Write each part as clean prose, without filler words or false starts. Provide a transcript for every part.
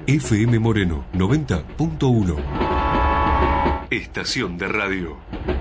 FM Moreno 90.1. Estación de radio.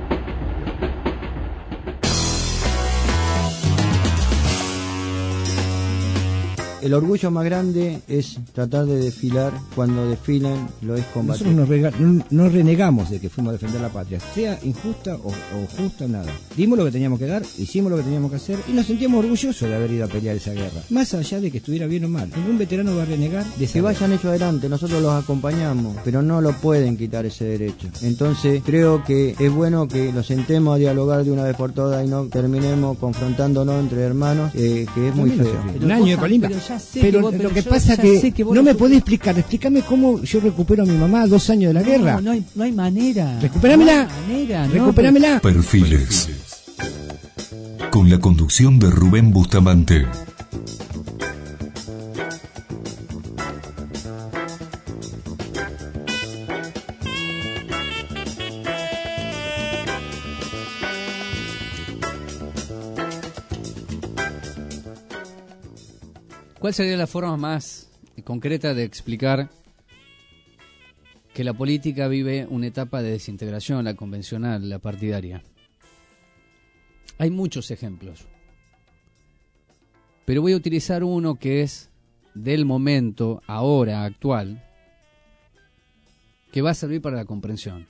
El orgullo más grande es tratar de desfilar. Cuando desfilan lo es combatir. Nosotros no renegamos de que fuimos a defender la patria, sea injusta o justa, nada. Dimos lo que teníamos que dar, hicimos lo que teníamos que hacer y nos sentíamos orgullosos de haber ido a pelear esa guerra. Más allá de que estuviera bien o mal, ningún veterano va a renegar de esa que vayan guerra. ellos adelante, nosotros los acompañamos, pero no lo pueden quitar ese derecho. Entonces creo que es bueno que nos sentemos a dialogar de una vez por todas y no terminemos confrontándonos entre hermanos, que es muy feo. Un año de colimba. Pero lo que pasa es que no me podés explicar. Explícame cómo yo recupero a mi mamá 2 años de la guerra. No hay manera. Recuperámela. No hay manera, Recuperámela. Perfiles. Con la conducción de Rubén Bustamante. ¿Cuál sería la forma más concreta de explicar que la política vive una etapa de desintegración, la convencional, la partidaria? Hay muchos ejemplos, pero voy a utilizar uno que es del momento, ahora, actual, que va a servir para la comprensión.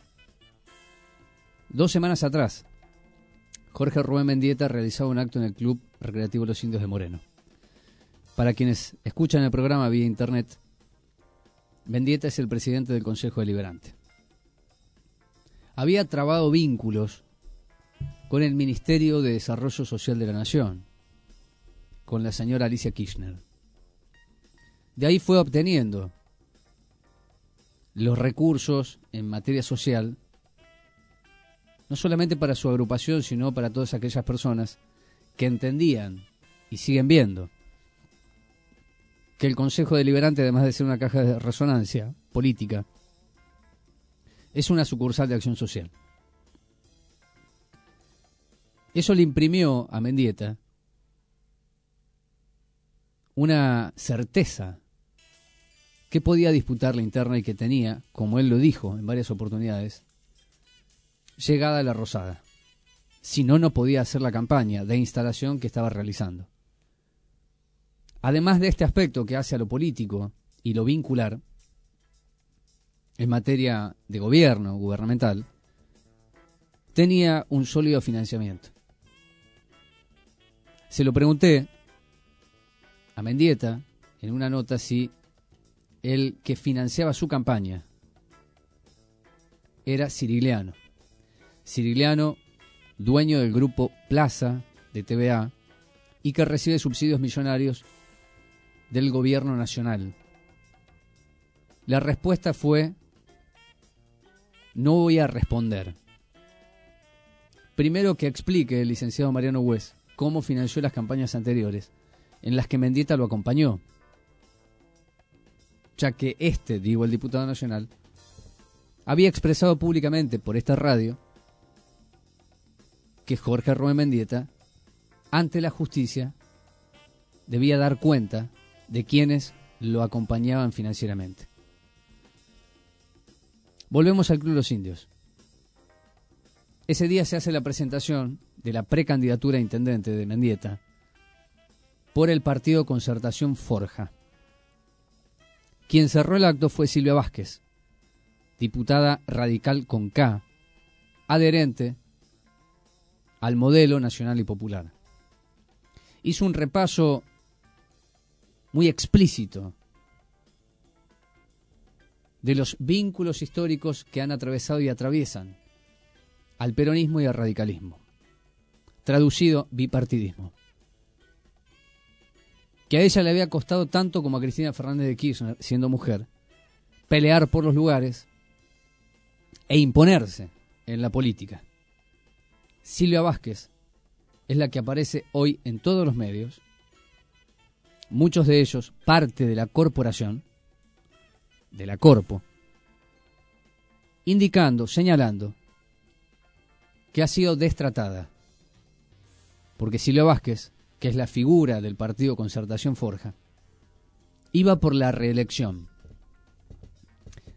2 semanas atrás, Jorge Rubén Mendieta realizaba un acto en el Club Recreativo Los Indios de Moreno. Para quienes escuchan el programa vía internet, Mendieta es el presidente del Consejo Deliberante. Había trabado vínculos con el Ministerio de Desarrollo Social de la Nación, con la señora Alicia Kirchner. De ahí fue obteniendo los recursos en materia social, no solamente para su agrupación, sino para todas aquellas personas que entendían y siguen viendo que el Consejo Deliberante, además de ser una caja de resonancia política, es una sucursal de acción social. Eso le imprimió a Mendieta una certeza que podía disputar la interna y que tenía, como él lo dijo en varias oportunidades, llegada a la Rosada. Si no, no podía hacer la campaña de instalación que estaba realizando. Además de este aspecto que hace a lo político y lo vincular, en materia de gobierno, gubernamental, tenía un sólido financiamiento. Se lo pregunté a Mendieta en una nota si el que financiaba su campaña era Cirigliano. Cirigliano, dueño del grupo Plaza de TVA y que recibe subsidios millonarios del gobierno nacional. La respuesta fue: no voy a responder. Primero que explique el licenciado Mariano Hues cómo financió las campañas anteriores en las que Mendieta lo acompañó, ya que el diputado nacional, había expresado públicamente por esta radio que Jorge Rubén Mendieta, ante la justicia, debía dar cuenta de quienes lo acompañaban financieramente. Volvemos al Club Los Indios. Ese día se hace la presentación de la precandidatura a intendente de Mendieta por el partido Concertación Forja. Quien cerró el acto fue Silvia Vázquez, diputada radical con K, adherente al modelo nacional y popular. Hizo un repaso muy explícito de los vínculos históricos que han atravesado y atraviesan al peronismo y al radicalismo. Traducido, bipartidismo. Que a ella le había costado tanto como a Cristina Fernández de Kirchner, siendo mujer, pelear por los lugares e imponerse en la política. Silvia Vázquez es la que aparece hoy en todos los medios, muchos de ellos parte de la corporación, de la Corpo, indicando, señalando que ha sido destratada, porque Silvia Vázquez, que es la figura del partido Concertación Forja, iba por la reelección.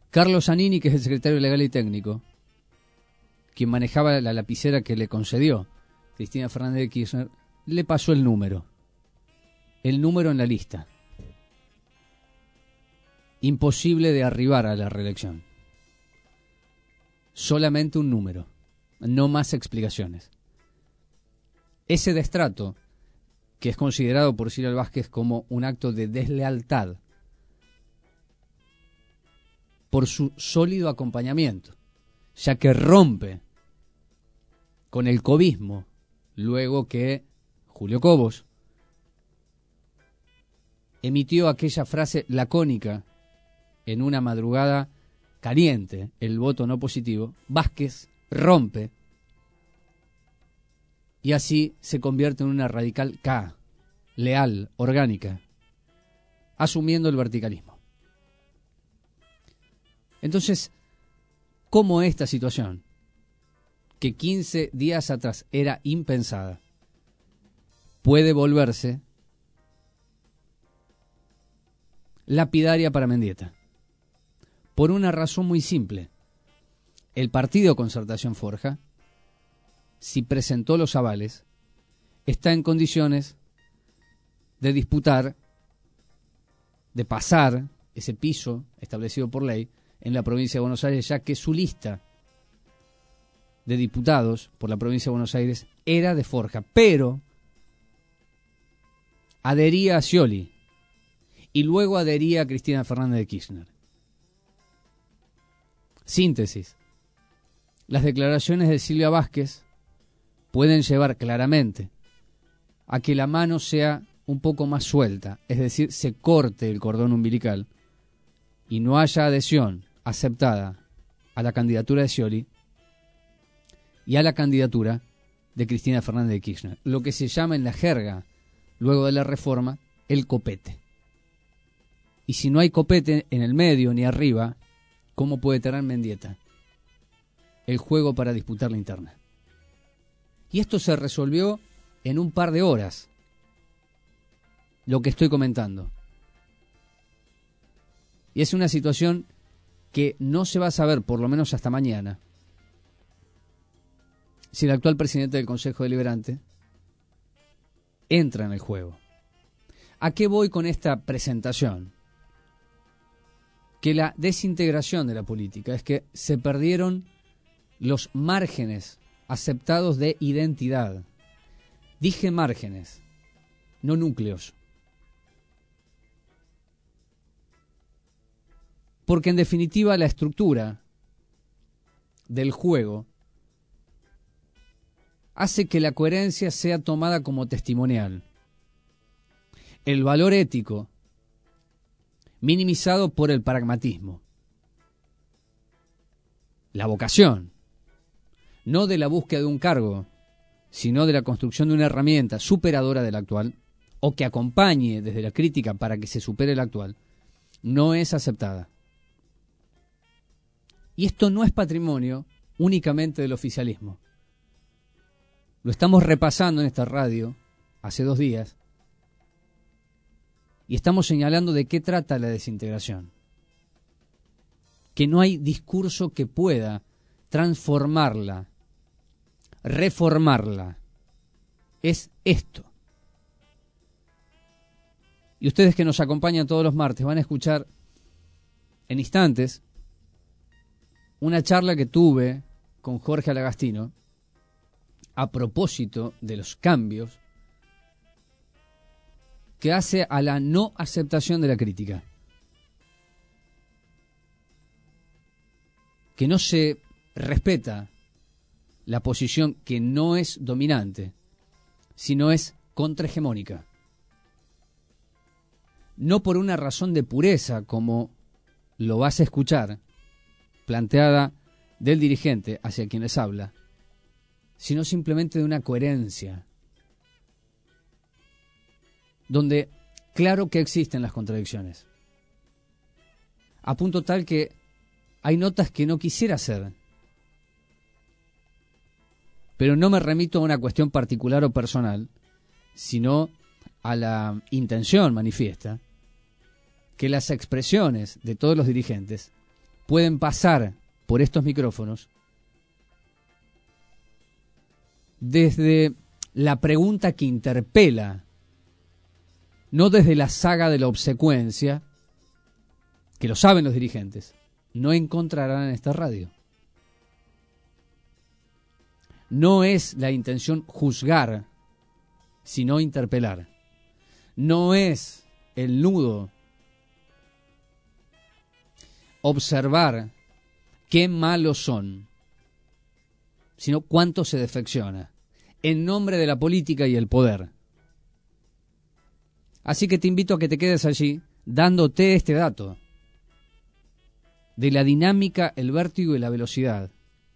Carlos Zanini, que es el secretario legal y técnico, quien manejaba la lapicera que le concedió Cristina Fernández de Kirchner, le pasó el número en la lista. Imposible de arribar a la reelección. Solamente un número, no más explicaciones. Ese destrato, que es considerado por Ciral Vázquez como un acto de deslealtad, por su sólido acompañamiento, ya que rompe con el cobismo, luego que Julio Cobos emitió aquella frase lacónica en una madrugada caliente, el voto no positivo. Vázquez rompe y así se convierte en una radical K, leal, orgánica, asumiendo el verticalismo. Entonces, ¿cómo esta situación, que 15 días atrás era impensada, puede volverse lapidaria para Mendieta? Por una razón muy simple. El partido Concertación Forja, si presentó los avales, está en condiciones de disputar, de pasar ese piso establecido por ley en la provincia de Buenos Aires, ya que su lista de diputados por la provincia de Buenos Aires era de Forja, pero adhería a Scioli y luego adhería a Cristina Fernández de Kirchner. Síntesis. Las declaraciones de Silvia Vázquez pueden llevar claramente a que la mano sea un poco más suelta, es decir, se corte el cordón umbilical y no haya adhesión aceptada a la candidatura de Scioli y a la candidatura de Cristina Fernández de Kirchner, lo que se llama en la jerga, luego de la reforma, el copete. Y si no hay copete en el medio ni arriba, ¿cómo puede tener Mendieta el juego para disputar la interna? Y esto se resolvió en un par de horas, lo que estoy comentando. Y es una situación que no se va a saber, por lo menos hasta mañana, si el actual presidente del Consejo Deliberante entra en el juego. ¿A qué voy con esta presentación? Que la desintegración de la política es que se perdieron los márgenes aceptados de identidad. Dije márgenes, no núcleos. Porque en definitiva la estructura del juego hace que la coherencia sea tomada como testimonial. El valor ético minimizado por el pragmatismo. La vocación, no de la búsqueda de un cargo, sino de la construcción de una herramienta superadora de la actual, o que acompañe desde la crítica para que se supere la actual, no es aceptada. Y esto no es patrimonio únicamente del oficialismo. Lo estamos repasando en esta radio hace 2 días y estamos señalando de qué trata la desintegración. Que no hay discurso que pueda transformarla, reformarla. Es esto. Y ustedes que nos acompañan todos los martes van a escuchar en instantes una charla que tuve con Jorge Alagastino a propósito de los cambios que hace a la no aceptación de la crítica. Que no se respeta la posición que no es dominante, sino es contrahegemónica. No por una razón de pureza, como lo vas a escuchar, planteada del dirigente hacia quien les habla, sino simplemente de una coherencia, donde claro que existen las contradicciones, a punto tal que hay notas que no quisiera hacer, pero no me remito a una cuestión particular o personal, sino a la intención manifiesta que las expresiones de todos los dirigentes pueden pasar por estos micrófonos desde la pregunta que interpela, no desde la saga de la obsecuencia, que lo saben los dirigentes, no encontrarán en esta radio. No es la intención juzgar, sino interpelar. No es el nudo observar qué malos son, sino cuánto se defecciona, en nombre de la política y el poder. Así que te invito a que te quedes allí, dándote este dato de la dinámica, el vértigo y la velocidad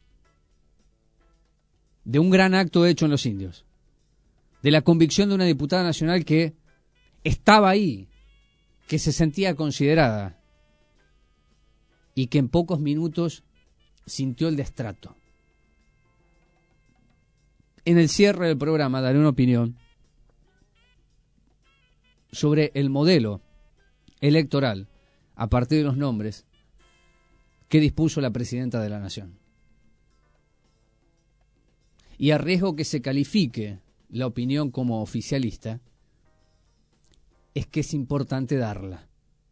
de un gran acto hecho en los indios, de la convicción de una diputada nacional que estaba ahí, que se sentía considerada y que en pocos minutos sintió el destrato. En el cierre del programa daré una opinión sobre el modelo electoral a partir de los nombres que dispuso la presidenta de la Nación. Y a riesgo que se califique la opinión como oficialista, es que es importante darla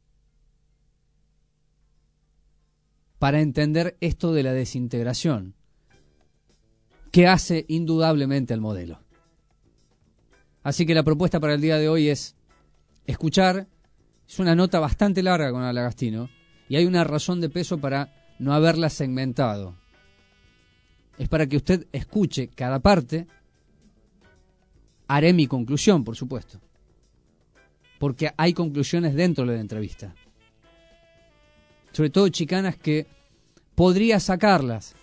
para entender esto de la desintegración que hace indudablemente al modelo. Así que la propuesta para el día de hoy es escuchar. Es una nota bastante larga con Alagastino y hay una razón de peso para no haberla segmentado. Es para que usted escuche cada parte. Haré mi conclusión, por supuesto, porque hay conclusiones dentro de la entrevista, sobre todo chicanas que podría sacarlas,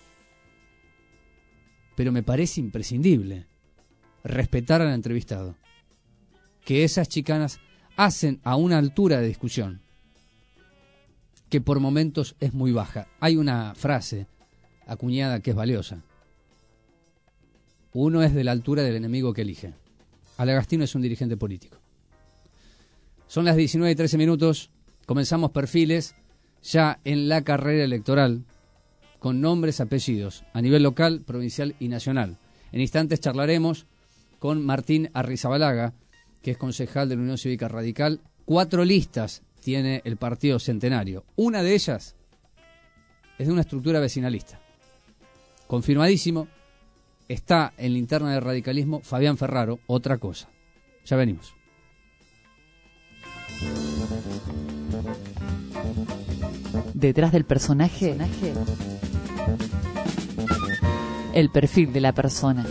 pero me parece imprescindible respetar al entrevistado, que esas chicanas hacen a una altura de discusión que por momentos es muy baja. Hay una frase acuñada que es valiosa: uno es de la altura del enemigo que elige. Alagastino es un dirigente político. Son las 19:13. Comenzamos perfiles ya en la carrera electoral, con nombres, apellidos, a nivel local, provincial y nacional. En instantes charlaremos con Martín Arrizabalaga, que es concejal de la Unión Cívica Radical. 4 listas tiene el Partido Centenario. Una de ellas es de una estructura vecinalista. Confirmadísimo, está en la interna del radicalismo Fabián Ferraro, otra cosa. Ya venimos. Detrás del personaje, el perfil de la persona.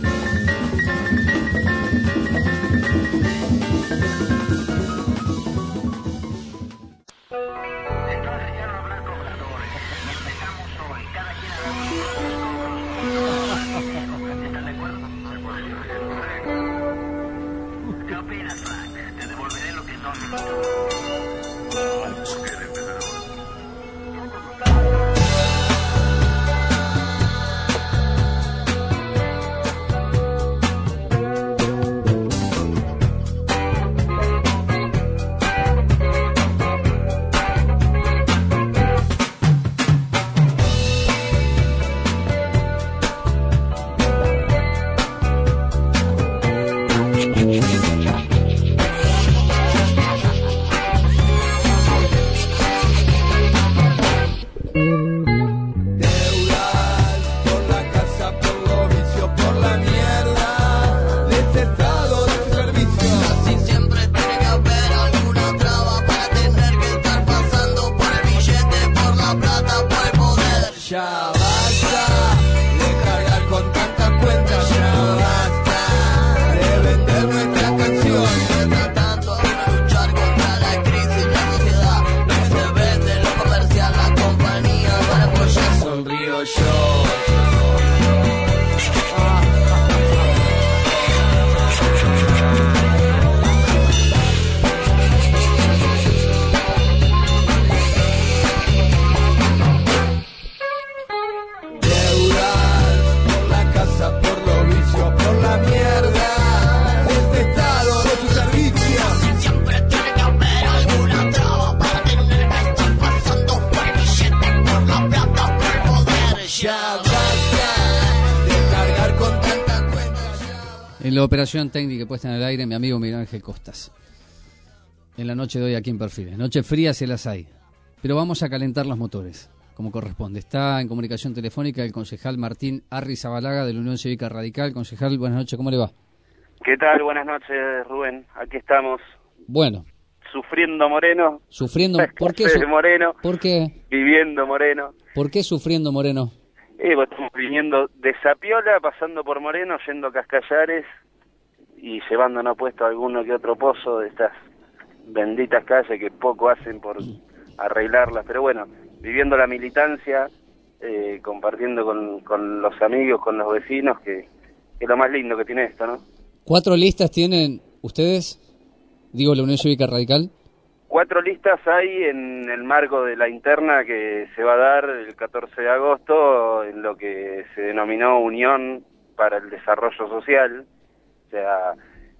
En la operación técnica puesta en el aire, mi amigo Miguel Ángel Costas. En la noche de hoy aquí en Perfiles. Noche fría se las hay, pero vamos a calentar los motores, como corresponde. Está en comunicación telefónica el concejal Martín Arrizabalaga de la Unión Cívica Radical. Concejal, buenas noches, ¿cómo le va? ¿Qué tal? Buenas noches, Rubén. Aquí estamos. Bueno. Sufriendo Moreno. Sufriendo. ¿Por qué? Moreno. ¿Por qué? Viviendo Moreno. ¿Por qué sufriendo Moreno? Pues estamos viniendo de Zapiola, pasando por Moreno, yendo a Cascallares y llevándonos puesto alguno que otro pozo de estas benditas calles que poco hacen por arreglarlas. Pero bueno, viviendo la militancia, compartiendo con los amigos, con los vecinos, que es lo más lindo que tiene esto, ¿no? 4 listas tienen ustedes, digo la Unión Cívica Radical. 4 listas hay en el marco de la interna que se va a dar el 14 de agosto en lo que se denominó Unión para el Desarrollo Social. O sea,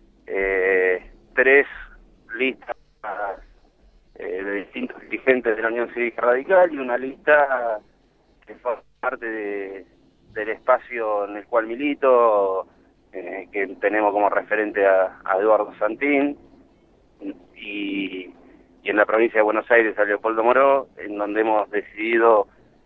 3 listas de distintos dirigentes de la Unión Cívica Radical y una lista que forma parte del espacio en el cual milito, que tenemos como referente a Eduardo Santín, y en la provincia de Buenos Aires a Leopoldo Moró, en donde hemos decidido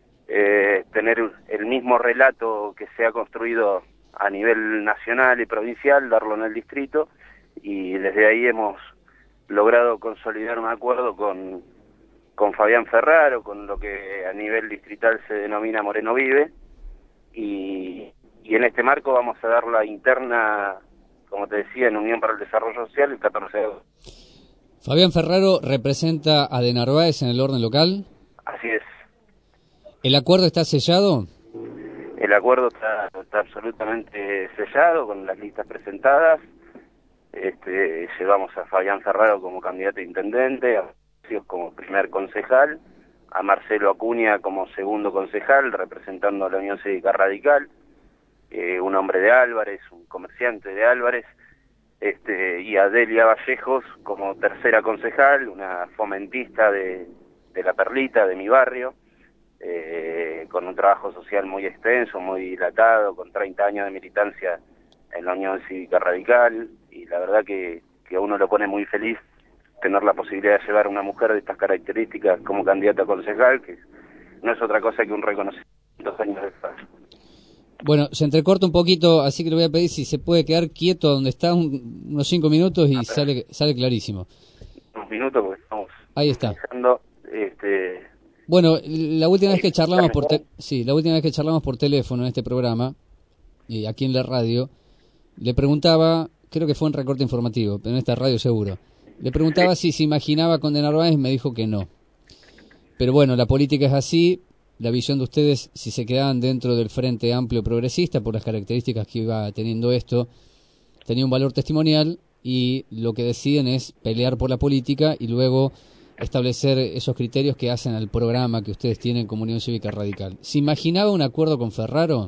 tener el mismo relato que se ha construido a nivel nacional y provincial, darlo en el distrito, y desde ahí hemos logrado consolidar un acuerdo con Fabián Ferraro, con lo que a nivel distrital se denomina Moreno Vive, y en este marco vamos a dar la interna, como te decía, en Unión para el Desarrollo Social el 14 de agosto. Fabián Ferraro representa a De Narváez en el orden local. Así es. ¿El acuerdo está sellado? El acuerdo está absolutamente sellado con las listas presentadas. Llevamos a Fabián Ferraro como candidato a intendente, a Mauricio como primer concejal, a Marcelo Acuña como segundo concejal, representando a la Unión Cívica Radical, un hombre de Álvarez, un comerciante de Álvarez, y a Delia Vallejos como tercera concejal, una fomentista de La Perlita, de mi barrio, con un trabajo social muy extenso, muy dilatado, con 30 años de militancia en la Unión Cívica Radical, y la verdad que a uno lo pone muy feliz tener la posibilidad de llevar a una mujer de estas características como candidata a concejal, que no es otra cosa que un reconocimiento 2 años después. Bueno, se entrecorta un poquito, así que le voy a pedir si se puede quedar quieto donde está unos 5 minutos y sale clarísimo. Unos minutos porque estamos... Ahí está. Dejando, Bueno, la última vez que charlamos por teléfono en este programa, aquí en la radio, le preguntaba, creo que fue un recorte informativo, pero en esta radio seguro, le preguntaba si se imaginaba con De Narváez y me dijo que no. Pero bueno, la política es así. La visión de ustedes, si se quedaban dentro del Frente Amplio Progresista, por las características que iba teniendo esto, tenía un valor testimonial, y lo que deciden es pelear por la política y luego establecer esos criterios que hacen al programa que ustedes tienen como Unión Cívica Radical. ¿Se imaginaba un acuerdo con Ferraro?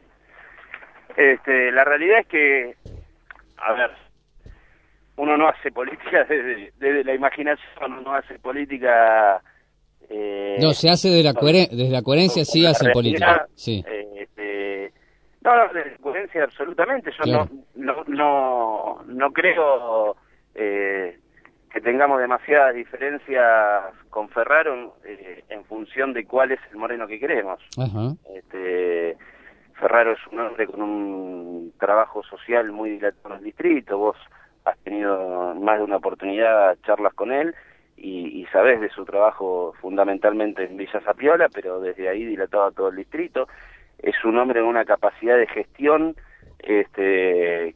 La realidad es que, a ver, uno no hace política desde la imaginación, uno hace política... no, se hace desde la coherencia, sí hacen política. Sí. No, desde la coherencia absolutamente. Yo claro. no creo que tengamos demasiadas diferencias con Ferraro en función de cuál es el Moreno que queremos. Ajá. Ferraro es un hombre con un trabajo social muy dilatado en el distrito. Vos has tenido más de una oportunidad charlas con él y sabés de su trabajo fundamentalmente en Villa Zapiola, pero desde ahí dilatado a todo el distrito. Es un hombre con una capacidad de gestión que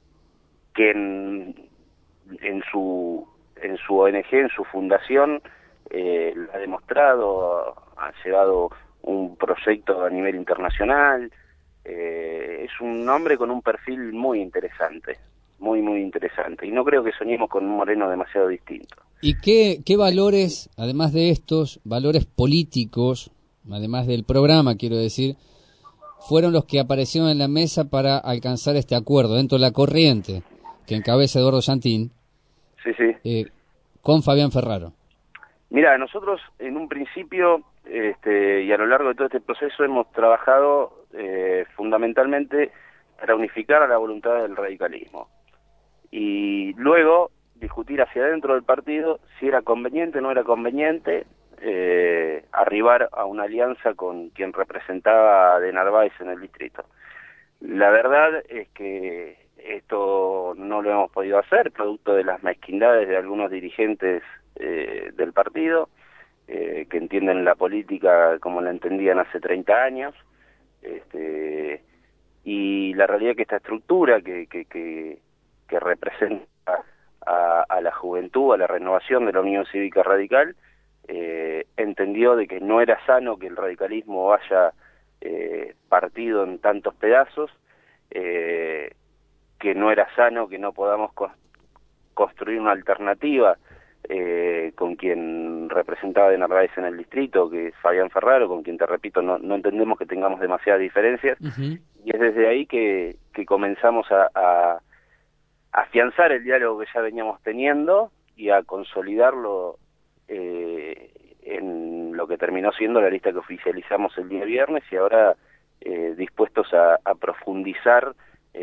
en su ONG, en su fundación, ha demostrado, ha llevado un proyecto a nivel internacional. Es un hombre con un perfil muy interesante, muy interesante, y no creo que soñemos con un Moreno demasiado distinto. ¿Y qué valores, además de estos valores políticos, además del programa, quiero decir, fueron los que aparecieron en la mesa para alcanzar este acuerdo dentro de la corriente que encabeza Eduardo Santín? Sí. Con Fabián Ferraro? Mira, nosotros en un principio y a lo largo de todo este proceso hemos trabajado fundamentalmente para unificar a la voluntad del radicalismo. y luego discutir hacia adentro del partido si era conveniente o no era conveniente arribar a una alianza con quien representaba de Narváez en el distrito. La verdad es que esto no lo hemos podido hacer, producto de las mezquindades de algunos dirigentes del partido, que entienden la política como la entendían hace 30 años, y la realidad es que esta estructura que representa a la juventud, a la renovación de la Unión Cívica Radical, entendió de que no era sano que el radicalismo vaya partido en tantos pedazos, que no era sano que no podamos construir una alternativa con quien representaba de Narváez en el distrito, que es Fabián Ferraro, con quien, te repito, no entendemos que tengamos demasiadas diferencias, y es desde ahí que comenzamos a afianzar el diálogo que ya veníamos teniendo y a consolidarlo en lo que terminó siendo la lista que oficializamos el día viernes, y ahora dispuestos a profundizar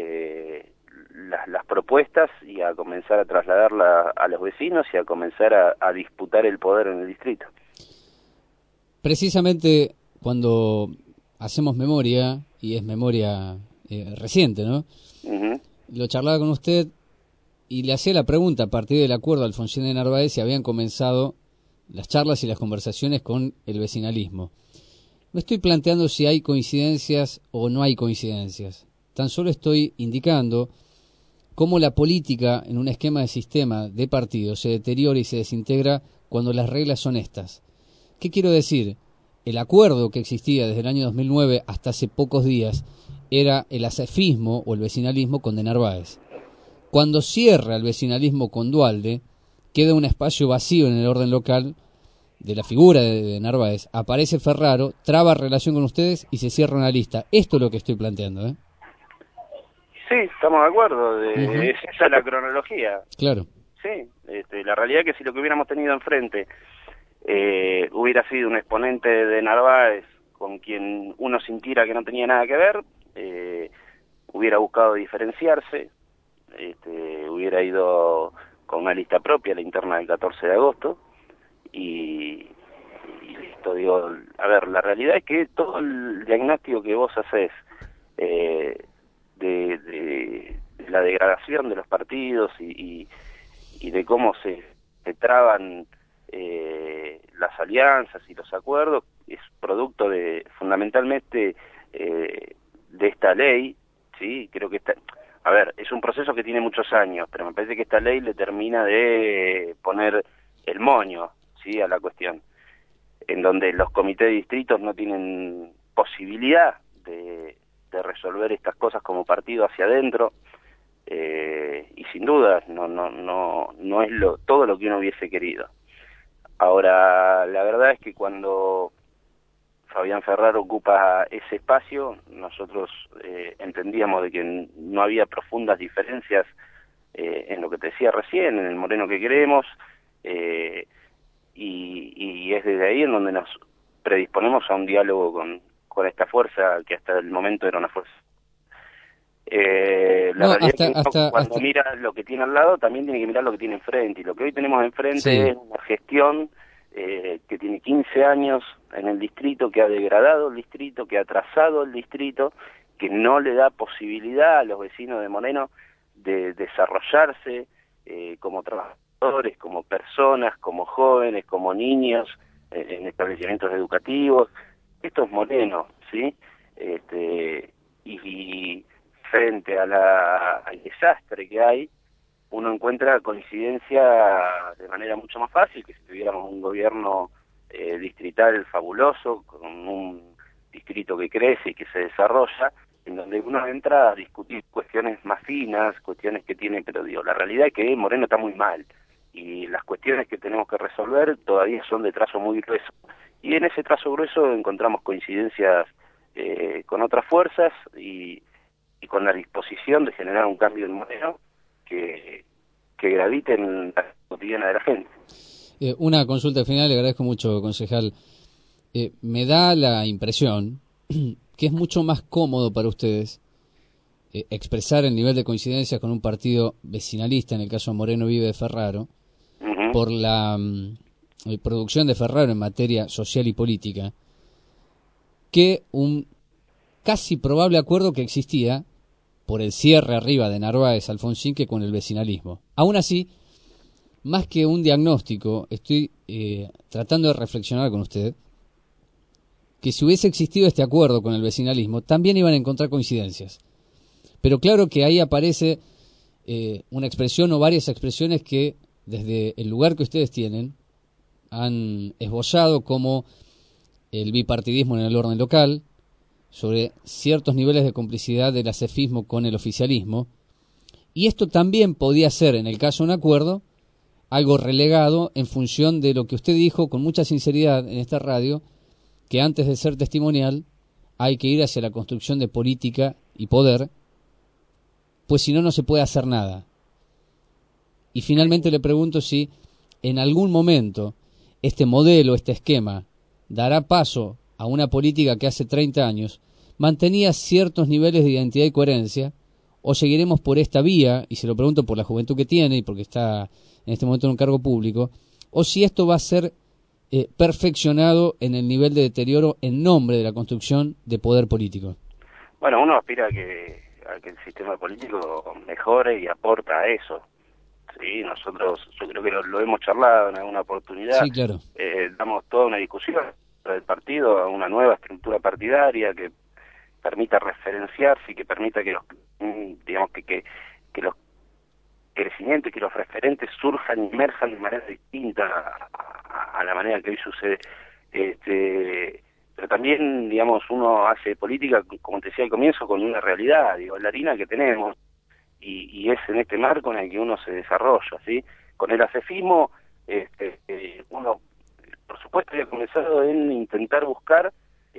las propuestas y a comenzar a trasladarla a los vecinos y a comenzar a disputar el poder en el distrito. Precisamente cuando hacemos memoria, y es memoria reciente, ¿no? Lo charlaba con usted y le hacía la pregunta, a partir del acuerdo de Alfonsín de Narváez, si habían comenzado las charlas y las conversaciones con el vecinalismo. No estoy planteando si hay coincidencias o no hay coincidencias. Tan solo estoy indicando cómo la política en un esquema de sistema de partido se deteriora y se desintegra cuando las reglas son estas. ¿Qué quiero decir? El acuerdo que existía desde el año 2009 hasta hace pocos días era el acefismo o el vecinalismo con de Narváez. Cuando cierra el vecinalismo con Duhalde, queda un espacio vacío en el orden local de la figura de Narváez. Aparece Ferraro, traba relación con ustedes y se cierra una lista. Esto es lo que estoy planteando, ¿eh? Sí, estamos de acuerdo. Es esa la cronología. Claro. Sí, la realidad es que si lo que hubiéramos tenido enfrente hubiera sido un exponente de Narváez con quien uno sintiera que no tenía nada que ver, hubiera buscado diferenciarse, hubiera ido con una lista propia, la interna del 14 de agosto, y listo. Digo, a ver, la realidad es que todo el diagnóstico que vos haces de la degradación de los partidos y de cómo se traban las alianzas y los acuerdos es producto de fundamentalmente de esta ley, sí. Creo que a ver, es un proceso que tiene muchos años, pero me parece que esta ley le termina de poner el moño, sí, a la cuestión, en donde los comités de distritos no tienen posibilidad de resolver estas cosas como partido hacia adentro, y sin duda no es todo lo que uno hubiese querido. Ahora, la verdad es que cuando Fabián Ferraro ocupa ese espacio, nosotros entendíamos de que no había profundas diferencias en lo que te decía recién, en el Moreno que queremos, y es desde ahí en donde nos predisponemos a un diálogo con esta fuerza que hasta el momento era una fuerza. La realidad es que cuando mira lo que tiene al lado, también tiene que mirar lo que tiene enfrente, y lo que hoy tenemos enfrente es una gestión que tiene 15 años en el distrito, que ha degradado el distrito, que ha atrasado el distrito, que no le da posibilidad a los vecinos de Moreno de desarrollarse como trabajadores, como personas, como jóvenes, como niños, en establecimientos educativos. Esto es Moreno, ¿sí? Y frente al desastre que hay, uno encuentra coincidencia de manera mucho más fácil que si tuviéramos un gobierno distrital fabuloso, con un distrito que crece y que se desarrolla, en donde uno entra a discutir cuestiones más finas, cuestiones que tiene, pero digo, la realidad es que Moreno está muy mal, y las cuestiones que tenemos que resolver todavía son de trazo muy grueso, y en ese trazo grueso encontramos coincidencias con otras fuerzas y con la disposición de generar un cambio en Moreno que gravite en la cotidiana de la gente. Una consulta final, le agradezco mucho, concejal. Me da la impresión que es mucho más cómodo para ustedes expresar el nivel de coincidencia con un partido vecinalista, en el caso de Moreno Vive de Ferraro, por la producción de Ferraro en materia social y política, que un casi probable acuerdo que existía por el cierre arriba de Narváez Alfonsín que con el vecinalismo. Aún así, más que un diagnóstico, estoy tratando de reflexionar con usted que si hubiese existido este acuerdo con el vecinalismo, también iban a encontrar coincidencias. Pero claro que ahí aparece una expresión o varias expresiones que desde el lugar que ustedes tienen han esbozado como el bipartidismo en el orden local, sobre ciertos niveles de complicidad del acefismo con el oficialismo, y esto también podía ser, en el caso de un acuerdo, algo relegado en función de lo que usted dijo con mucha sinceridad en esta radio, que antes de ser testimonial hay que ir hacia la construcción de política y poder, pues si no, no se puede hacer nada. Y finalmente le pregunto si en algún momento este modelo, este esquema, dará paso a una política que hace 30 años mantenía ciertos niveles de identidad y coherencia, o seguiremos por esta vía, y se lo pregunto por la juventud que tiene y porque está en este momento en un cargo público, o si esto va a ser perfeccionado en el nivel de deterioro en nombre de la construcción de poder político. Bueno, uno aspira a que el sistema político mejore y aporta a eso. Sí, nosotros, yo creo que lo hemos charlado en alguna oportunidad. Sí, claro. Damos toda una discusión del partido a una nueva estructura partidaria que permita referenciarse y que permita que los, digamos que los crecimientos, que los referentes surjan y emerjan de manera distinta a la manera que hoy sucede. Pero también, digamos, uno hace política, como te decía al comienzo, con una realidad, digo, la harina que tenemos, y es en este marco en el que uno se desarrolla, ¿sí? Con el acefismo, uno, por supuesto, había comenzado en intentar buscar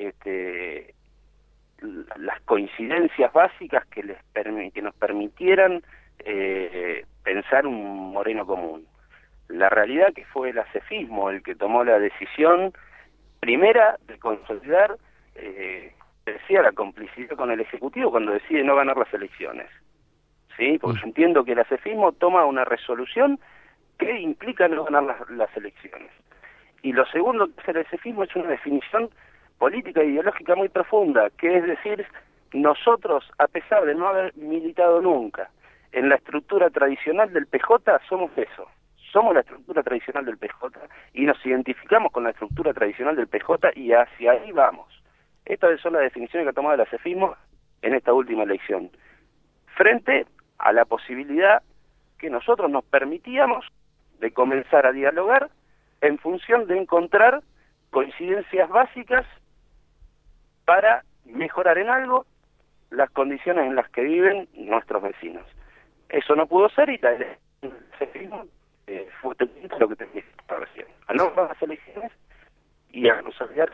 las coincidencias básicas que nos permitieran pensar un Moreno común. La realidad que fue el acefismo el que tomó la decisión primera de consolidar, decía, la complicidad con el Ejecutivo cuando decide no ganar las elecciones. ¿Sí? Porque yo entiendo que el acefismo toma una resolución que implica no ganar las elecciones. Y lo segundo que hace el acefismo es una definición política e ideológica muy profunda, que es decir, nosotros, a pesar de no haber militado nunca en la estructura tradicional del PJ, somos eso. Somos la estructura tradicional del PJ y nos identificamos con la estructura tradicional del PJ y hacia ahí vamos. Estas son las definiciones que ha tomado el acefismo en esta última elección, frente a la posibilidad que nosotros nos permitíamos de comenzar a dialogar en función de encontrar coincidencias básicas para mejorar en algo las condiciones en las que viven nuestros vecinos. Eso no pudo ser y el acefismo fue lo que te dije recién. A no ganar las elecciones y a consolidar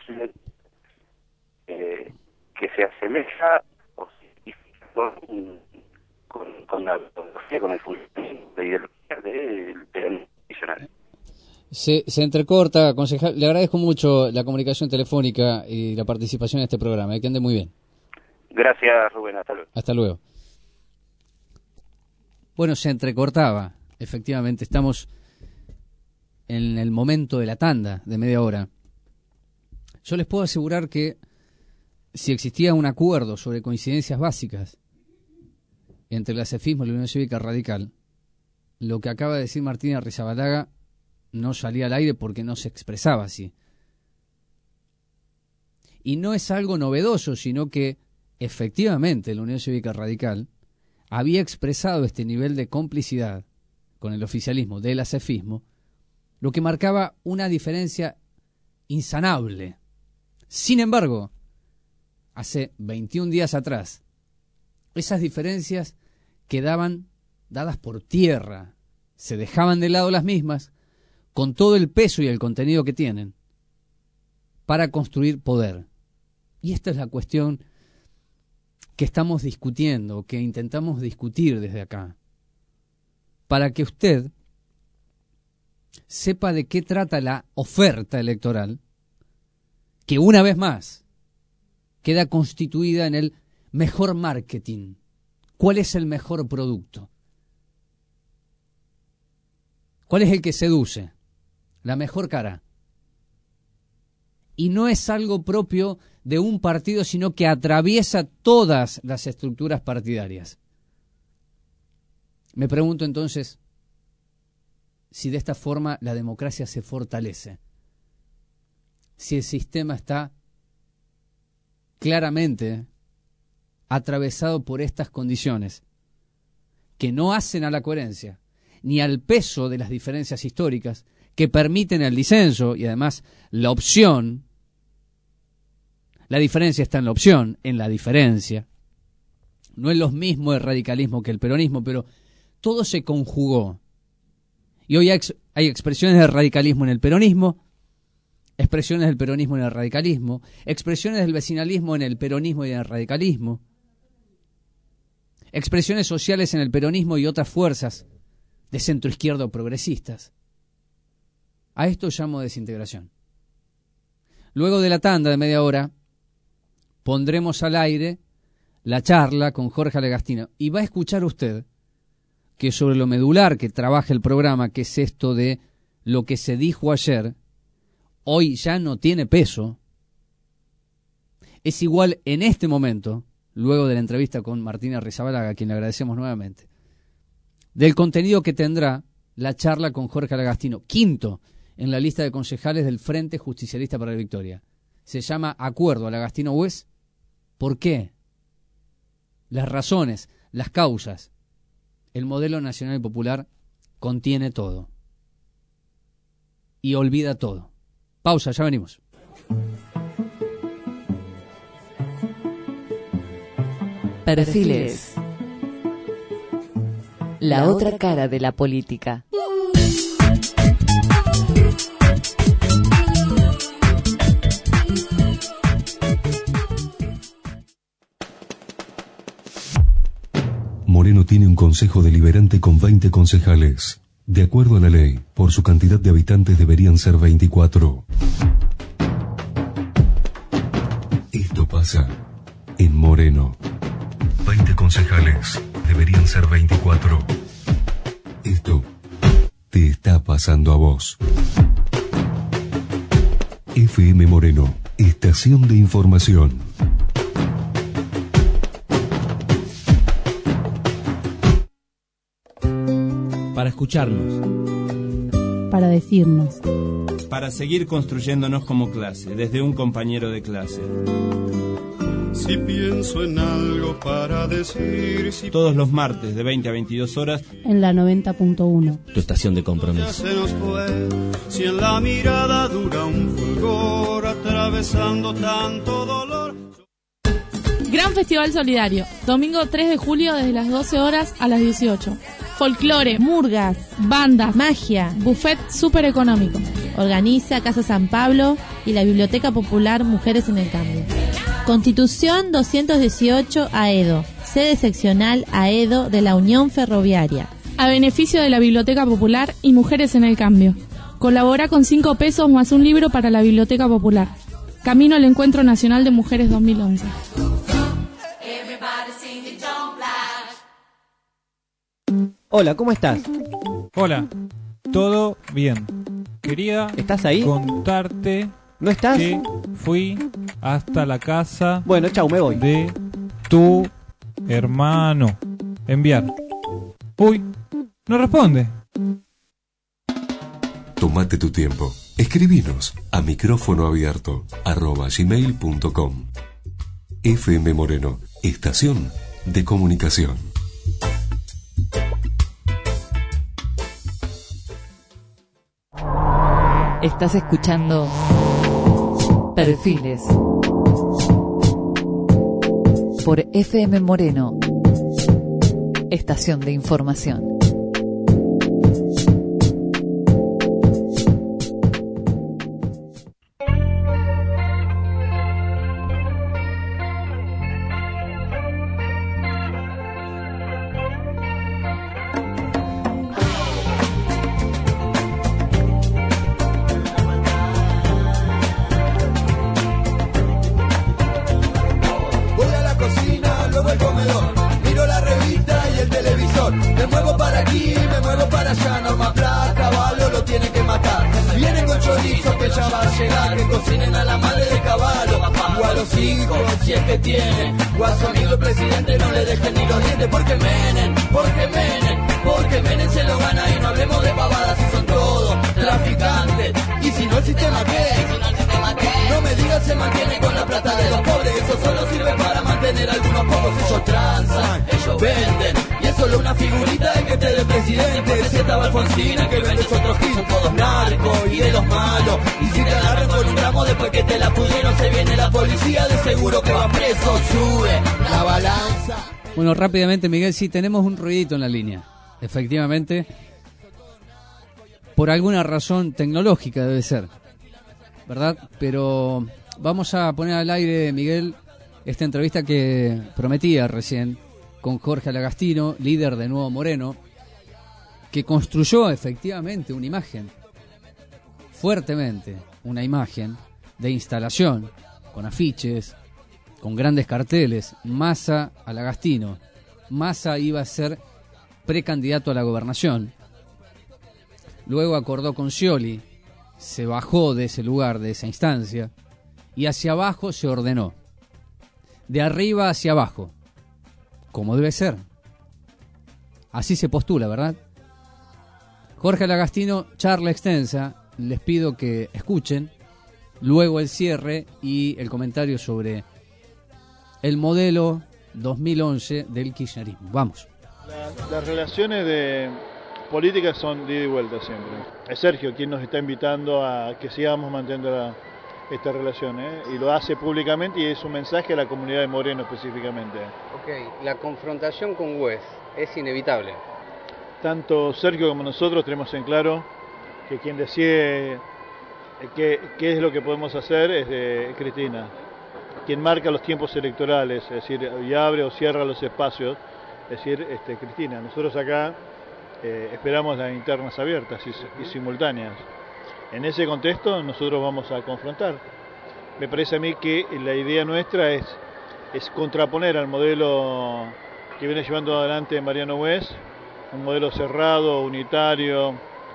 que se asemeja o se con la ideología, con el funcionamiento de ideología del peronismo tradicional. Se entrecorta, concejal. Le agradezco mucho la comunicación telefónica y la participación en este programa. Que ande muy bien. Gracias, Rubén. Hasta luego. Hasta luego. Bueno, se entrecortaba. Efectivamente, estamos en el momento de la tanda de media hora. Yo les puedo asegurar que si existía un acuerdo sobre coincidencias básicas entre el acefismo y la Unión Cívica Radical, lo que acaba de decir Martín Arrizabalaga no salía al aire porque no se expresaba así. Y no es algo novedoso, sino que efectivamente la Unión Cívica Radical había expresado este nivel de complicidad con el oficialismo del acefismo, lo que marcaba una diferencia insanable. Sin embargo, hace 21 días atrás, esas diferencias quedaban dadas por tierra, se dejaban de lado las mismas, con todo el peso y el contenido que tienen, para construir poder. Y esta es la cuestión que estamos discutiendo, que intentamos discutir desde acá, para que usted sepa de qué trata la oferta electoral, que una vez más queda constituida en el mejor marketing, ¿Cuál es el mejor producto? ¿Cuál es el que seduce? La mejor cara. Y no es algo propio de un partido, sino que atraviesa todas las estructuras partidarias. Me pregunto entonces si de esta forma la democracia se fortalece, si el sistema está claramente atravesado por estas condiciones que no hacen a la coherencia ni al peso de las diferencias históricas, que permiten el disenso y además la opción. La diferencia está en la opción, en la diferencia. No es lo mismo el radicalismo que el peronismo, pero todo se conjugó. Y hoy hay expresiones del radicalismo en el peronismo, expresiones del peronismo en el radicalismo, expresiones del vecinalismo en el peronismo y en el radicalismo, expresiones sociales en el peronismo y otras fuerzas de centro izquierdo progresistas. A esto llamo desintegración. Luego de la tanda de media hora, pondremos al aire la charla con Jorge Agastino y va a escuchar usted que sobre lo medular que trabaja el programa, que es esto de lo que se dijo ayer, hoy ya no tiene peso. Es igual en este momento, luego de la entrevista con Martina Rizabalaga, a quien le agradecemos nuevamente, del contenido que tendrá la charla con Jorge Agastino, quinto en la lista de concejales del Frente Justicialista para la Victoria. Se llama Acuerdo Agastino Hues. ¿Por qué? Las razones, las causas. El modelo nacional y popular contiene todo. Y olvida todo. Pausa, ya venimos. Perfiles. La otra cara de la política. Moreno tiene un consejo deliberante con 20 concejales. De acuerdo a la ley, por su cantidad de habitantes deberían ser 24. Esto pasa en Moreno. 20 concejales, deberían ser 24. Esto te está pasando a vos. FM Moreno, estación de información. Para escucharnos, para decirnos, para seguir construyéndonos como clase, desde un compañero de clase. Si pienso en algo para decir, todos los martes de 20 a 22 horas en la 90.1, tu estación de compromiso. Se nos fue, si en la mirada dura un fulgor atravesando tanto dolor. Gran Festival Solidario, domingo 3 de julio desde las 12 horas a las 18. Folclore, murgas, bandas, magia, buffet súper económico. Organiza Casa San Pablo y la Biblioteca Popular Mujeres en el Cambio. Constitución 218 Aedo, sede seccional Aedo de la Unión Ferroviaria. A beneficio de la Biblioteca Popular y Mujeres en el Cambio. Colabora con 5 pesos más un libro para la Biblioteca Popular. Camino al Encuentro Nacional de Mujeres 2011. Hola, ¿cómo estás? Hola, todo bien. Quería ¿Estás ahí? Contarte. ¿No estás? Que fui hasta la casa. Bueno, chau, me voy. De tu hermano. Enviar. Uy, no responde. Tómate tu tiempo. Escribinos a micrófonoabierto @gmail.com. FM Moreno, estación de comunicación. Estás escuchando Perfiles por FM Moreno, estación de información. Voy a la cocina, luego al comedor, miro la revista. ya va a llegar, que cocinen a la madre de caballo, o a los hijos, si es que tienen, o a su amigo el presidente no le dejen ni los dientes, porque Menem se lo gana y no hablemos de pavadas, si son todos traficantes, y si no el sistema qué, no me digas se mantiene con la plata de los pobres, eso solo sirve para mantener a algunos pocos, ellos transan, ellos venden, y es solo una figurita de que te dé presidente, ese estaba Alfonsina que vendes otros que son todos narcos y de los malos, y si te agarran con un gramo después que te la pudieron, se viene la policía, de seguro que va preso, sube la balanza. Bueno, rápidamente, Miguel, sí, tenemos un ruidito en la línea. Efectivamente, por alguna razón tecnológica debe ser, ¿verdad? Pero vamos a poner al aire, Miguel, esta entrevista que prometía recién con Jorge Alagastino, líder de Nuevo Moreno, que construyó efectivamente una imagen, fuertemente una imagen de instalación, con afiches, con grandes carteles, Massa Alagastino. Massa iba a ser precandidato a la gobernación. Luego acordó con Scioli, se bajó de ese lugar, de esa instancia, y hacia abajo se ordenó. De arriba hacia abajo, como debe ser. Así se postula, ¿verdad? Jorge Alagastino, charla extensa, les pido que escuchen, luego el cierre y el comentario sobre el modelo 2011 del kirchnerismo. Vamos. Las relaciones de políticas son de ida y vuelta siempre. Es Sergio quien nos está invitando a que sigamos manteniendo esta relación, y lo hace públicamente y es un mensaje a la comunidad de Moreno específicamente. Ok, la confrontación con Wes es inevitable. Tanto Sergio como nosotros tenemos en claro que quien decide qué es lo que podemos hacer es Cristina. Quien marca los tiempos electorales, es decir, y abre o cierra los espacios, es decir, Cristina. Nosotros acá esperamos las internas abiertas y simultáneas. En ese contexto nosotros vamos a confrontar. Me parece a mí que la idea nuestra es contraponer al modelo que viene llevando adelante Mariano Wes, un modelo cerrado, unitario,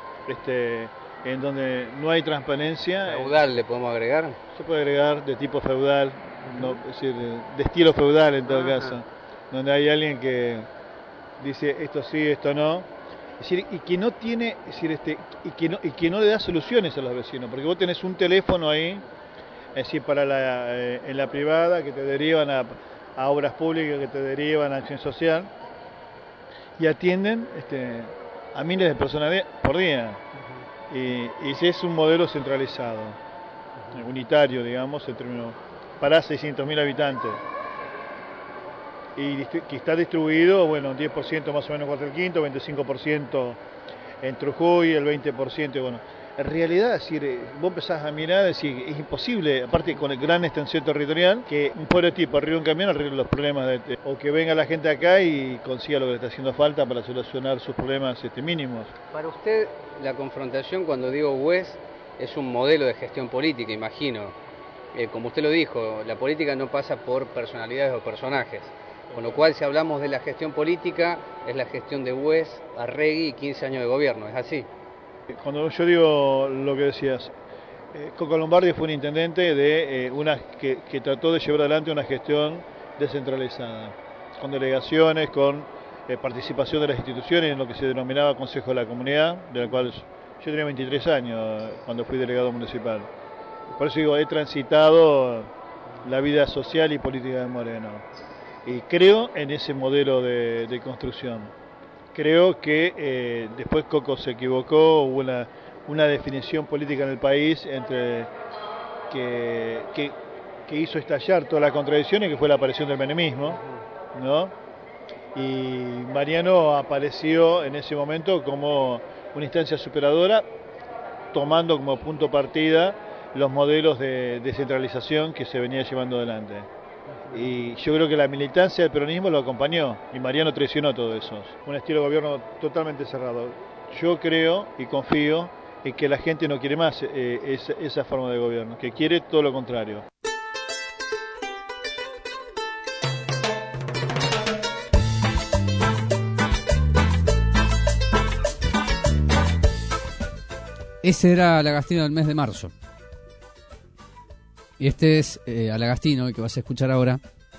en donde no hay transparencia. ¿Feudal le podemos agregar? Se puede agregar de tipo feudal, no, es decir, de estilo feudal en todo caso, donde hay alguien que dice esto sí, esto no, es decir, y que no tiene, es decir, y que no le da soluciones a los vecinos, porque vos tenés un teléfono ahí, es decir, para en la privada que te derivan a obras públicas, que te derivan a acción social, y atienden a miles de personas por día, y ese es un modelo centralizado, unitario, digamos, en términos para 600.000 habitantes, y que está distribuido, bueno, 10% más o menos en Cuatro del Quinto, 25% en Trujuy, el 20%, bueno, en realidad, es decir, vos empezás a mirar, es decir, es imposible, aparte con el gran extensión territorial, que un pueblo tipo arriba un camión arregle los problemas, o que venga la gente acá y consiga lo que le está haciendo falta para solucionar sus problemas mínimos. Para usted, la confrontación, cuando digo Wes, es un modelo de gestión política, imagino. Como usted lo dijo, la política no pasa por personalidades o personajes. Con lo cual, si hablamos de la gestión política, es la gestión de Wes, Arregui y 15 años de gobierno, ¿es así? Cuando yo digo lo que decías, Coco Lombardi fue un intendente de que trató de llevar adelante una gestión descentralizada, con delegaciones, con participación de las instituciones en lo que se denominaba Consejo de la Comunidad, de la cual yo tenía 23 años cuando fui delegado municipal. Por eso digo, he transitado la vida social y política de Moreno. Y creo en ese modelo de construcción. Creo que después Coco se equivocó, hubo una definición política en el país entre que hizo estallar toda la contradicción y que fue la aparición del menemismo, ¿no? Y Mariano apareció en ese momento como una instancia superadora, tomando como punto partida los modelos de descentralización que se venía llevando adelante. Y yo creo que la militancia del peronismo lo acompañó y Mariano traicionó todo eso. Un estilo de gobierno totalmente cerrado. Yo creo y confío en que la gente no quiere más esa forma de gobierno, que quiere todo lo contrario. Ese era Alagastino del mes de marzo. Y este es Alagastino, el que vas a escuchar ahora,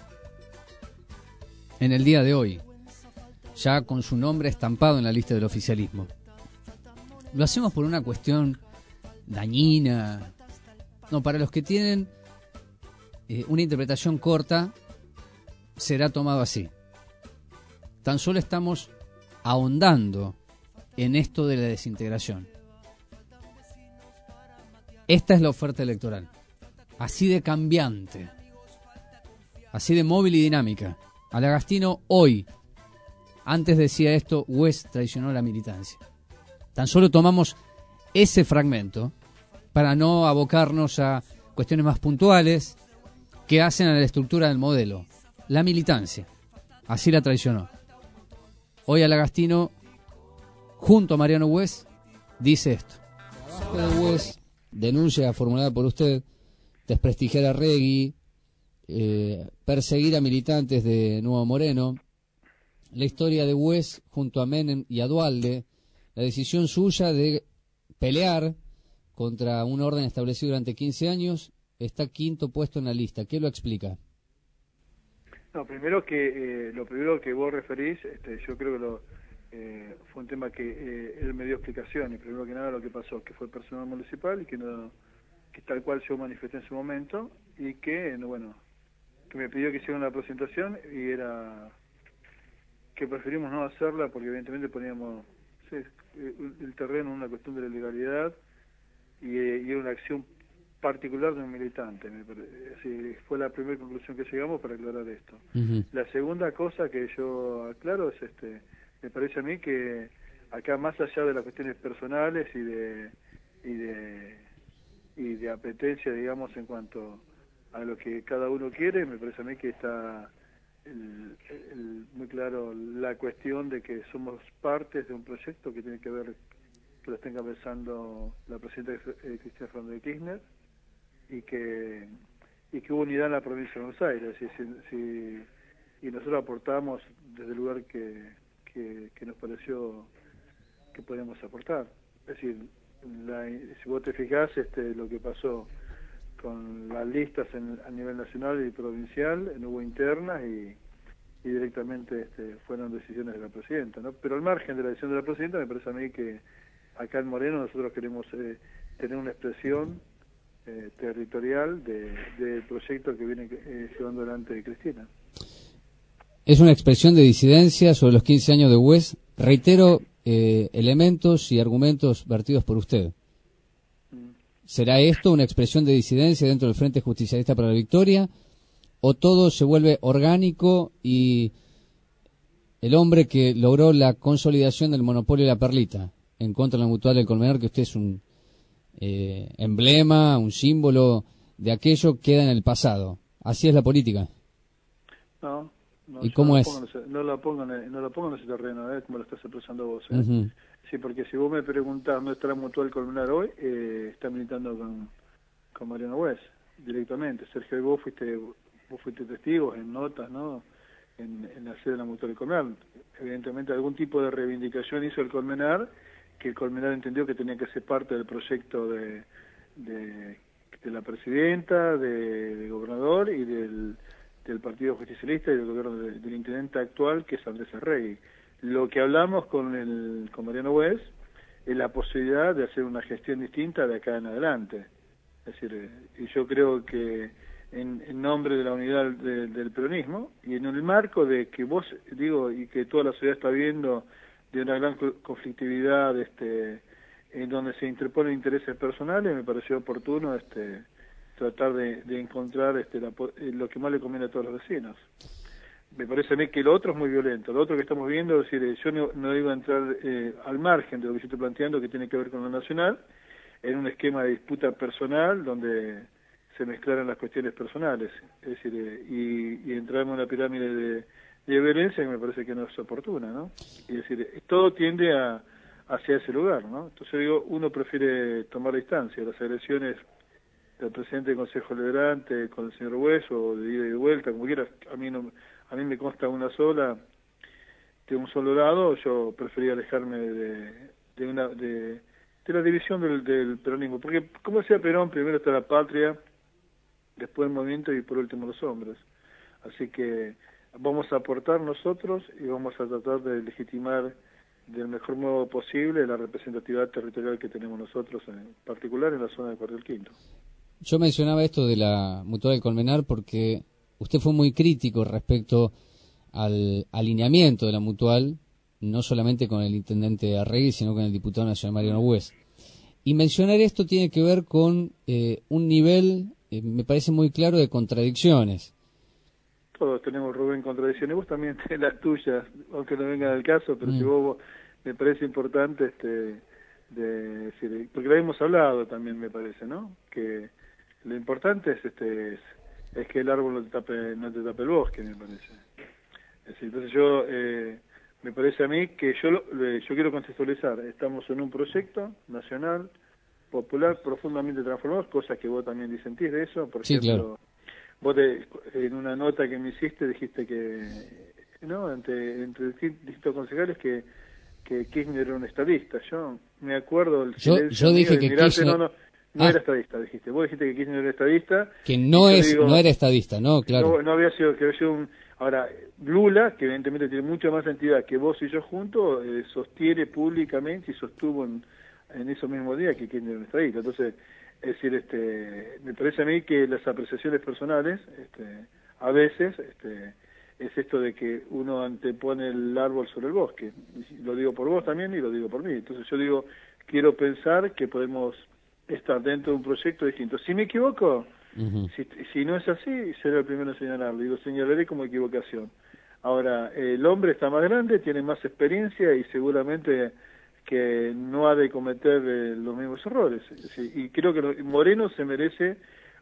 en el día de hoy, ya con su nombre estampado en la lista del oficialismo. Lo hacemos por una cuestión dañina. No, para los que tienen una interpretación corta, será tomado así. Tan solo estamos ahondando en esto de la desintegración. Esta es la oferta electoral. Así de cambiante. Así de móvil y dinámica. Alagastino hoy, antes decía esto, Wes traicionó la militancia. Tan solo tomamos ese fragmento para no abocarnos a cuestiones más puntuales que hacen a la estructura del modelo. La militancia, así la traicionó. Hoy Alagastino, junto a Mariano Wes, dice esto. El trabajo de Wes, denuncia formulada por usted, desprestigiar a Regui, perseguir a militantes de Nuevo Moreno, la historia de Wes junto a Menem y a Duhalde, la decisión suya de pelear contra un orden establecido durante 15 años, está quinto puesto en la lista. ¿Qué lo explica? No, lo primero que vos referís, yo creo que fue un tema que él me dio explicaciones. Primero que nada lo que pasó, que fue personal municipal y que tal cual yo manifesté en su momento y que me pidió que hiciera una presentación y era que preferimos no hacerla porque evidentemente poníamos el terreno en una cuestión de la legalidad y era una acción particular de un militante. Así, fue la primera conclusión que llegamos para aclarar esto. La segunda cosa que yo aclaro es me parece a mí que acá, más allá de las cuestiones personales y de apetencia, digamos, en cuanto a lo que cada uno quiere, me parece a mí que está muy claro la cuestión de que somos partes de un proyecto que tiene que ver, que lo está encabezando la presidenta Cristina Fernández de Kirchner, y que hubo unidad en la provincia de Buenos Aires, y nosotros aportamos desde el lugar que nos pareció que podíamos aportar. Es decir, si vos te fijás lo que pasó con las listas a nivel nacional y provincial, no hubo internas y directamente fueron decisiones de la presidenta, ¿no? Pero al margen de la decisión de la presidenta, me parece a mí que acá en Moreno nosotros queremos tener una expresión territorial del proyecto que viene llevando adelante Cristina. Es una expresión de disidencia sobre los 15 años de Wes. Reitero, elementos y argumentos vertidos por usted. ¿Será esto una expresión de disidencia dentro del Frente Justicialista para la Victoria? ¿O todo se vuelve orgánico y el hombre que logró la consolidación del monopolio de la perlita en contra de la Mutual del Colmenar, que usted es un emblema, un símbolo de aquello, queda en el pasado? ¿Así es la política? No. ¿Y cómo es? No la pongo en ese terreno, como lo estás expresando vos. Sí, porque si vos me preguntás dónde está la Mutual Colmenar hoy, está militando con Mariano Wes directamente. Sergio, y vos fuiste testigos en notas, ¿no? En la sede de la Mutual Colmenar. Evidentemente algún tipo de reivindicación hizo el Colmenar, que el Colmenar entendió que tenía que ser parte del proyecto de la presidenta, del gobernador y del Partido Justicialista y del gobierno del intendente actual, que es Andrés Arregui. Lo que hablamos con Mariano Wes es la posibilidad de hacer una gestión distinta de acá en adelante. Es decir, y yo creo que en nombre de la unidad del peronismo y en el marco de que vos, y que toda la sociedad está viendo de una gran conflictividad en donde se interponen intereses personales, me pareció oportuno tratar de encontrar lo que más le conviene a todos los vecinos. Me parece a mí que lo otro es muy violento. Lo otro que estamos viendo, es decir, yo no iba a entrar al margen de lo que yo estoy planteando, que tiene que ver con lo nacional, en un esquema de disputa personal donde se mezclaran las cuestiones personales, es decir, y entramos en una pirámide de violencia que me parece que no es oportuna, ¿no? Es decir, todo tiende hacia ese lugar, ¿no? Entonces uno prefiere tomar distancia de las agresiones del presidente del Consejo Deliberante con el señor Wes, o de ida y de vuelta, como quiera. A mí me consta una sola, de un solo lado. Yo prefería alejarme de la división del peronismo, porque como decía Perón, primero está la patria después el movimiento y por último los hombres. Así que vamos a aportar nosotros y vamos a tratar de legitimar del mejor modo posible la representatividad territorial que tenemos nosotros, en particular en la zona de Cuartel Quinto. Yo mencionaba esto de la Mutual del Colmenar porque usted fue muy crítico respecto al alineamiento de la Mutual, no solamente con el intendente Arregui, sino con el diputado nacional Mariano Bues. Y mencionar esto tiene que ver con un nivel, me parece muy claro, de contradicciones. Todos tenemos, Rubén, contradicciones. Vos también tenés las tuyas, aunque no vengan al caso, pero si vos me parece importante de decir, porque lo hemos hablado también, me parece, ¿no? Que lo importante es que el árbol no te tape el bosque, me parece. Es decir, entonces yo me parece a mí que yo quiero contextualizar. Estamos en un proyecto nacional, popular, profundamente transformador, cosas que vos también disentís de eso. Por ejemplo, claro. Vos en una nota que me hiciste dijiste que, ¿no? Entre distintos concejales que Kirchner era un estadista. Yo me acuerdo del yo dije que Kirchner... No era estadista, dijiste. Vos dijiste que Kirchner era estadista. Que no era estadista, ¿no? Claro. No había sido, que había sido un... Ahora, Lula, que evidentemente tiene mucha más entidad que vos y yo juntos, sostiene públicamente y sostuvo en esos mismos días que Kirchner era un estadista. Entonces, es decir, me parece a mí que las apreciaciones personales, a veces, es esto de que uno antepone el árbol sobre el bosque. Y lo digo por vos también y lo digo por mí. Entonces yo digo, quiero pensar que podemos estar dentro de un proyecto distinto. Si me equivoco, si no es así, seré el primero en señalarlo y lo señalaré como equivocación. Ahora, el hombre está más grande, tiene más experiencia y seguramente que no ha de cometer los mismos errores. Y creo que Moreno se merece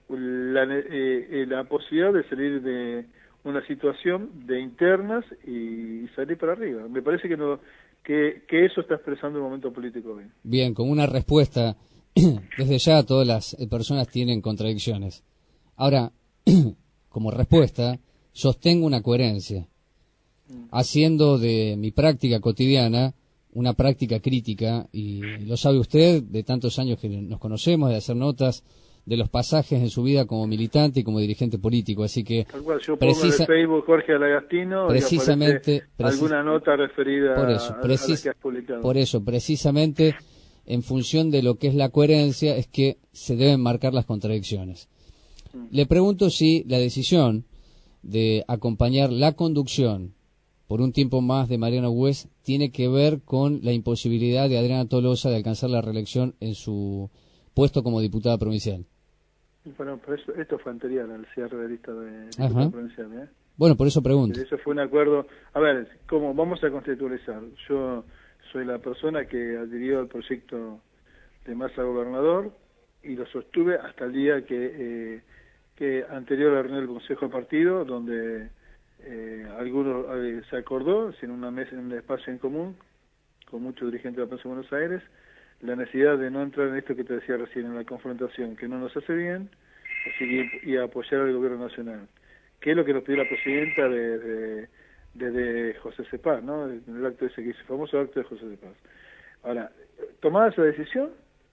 la posibilidad de salir de una situación de internas y salir para arriba. Me parece que eso está expresando el momento político hoy. Bien, como una respuesta, desde ya todas las personas tienen contradicciones. Ahora, como respuesta, sostengo una coherencia, haciendo de mi práctica cotidiana una práctica crítica, y lo sabe usted, de tantos años que nos conocemos, de hacer notas de los pasajes en su vida como militante y como dirigente político, así que tal cual, yo pongo en el Facebook Jorge Alagastino precisamente alguna nota referida a la que has publicado. Por eso, precisamente en función de lo que es la coherencia es que se deben marcar las contradicciones. Le pregunto si la decisión de acompañar la conducción por un tiempo más de Mariano Bues tiene que ver con la imposibilidad de Adriana Tolosa de alcanzar la reelección en su puesto como diputada provincial. Bueno, pero esto fue anterior al cierre de lista de diputada provincial, Bueno, por eso pregunto. Eso fue un acuerdo. A ver, ¿cómo vamos a constitucionalizar? Yo soy la persona que adhirió al proyecto de Massa gobernador y lo sostuve hasta el día que anterior a la reunión del Consejo de Partido, donde algunos se acordó, en una mesa, en un espacio en común, con muchos dirigentes de la Provincia de Buenos Aires, la necesidad de no entrar en esto que te decía recién, en la confrontación, que no nos hace bien, y apoyar al gobierno nacional, que es lo que nos pidió la presidenta desde José Cepaz, ¿no? En el acto ese que hizo, el famoso acto de José Cepaz. Ahora, tomada esa decisión,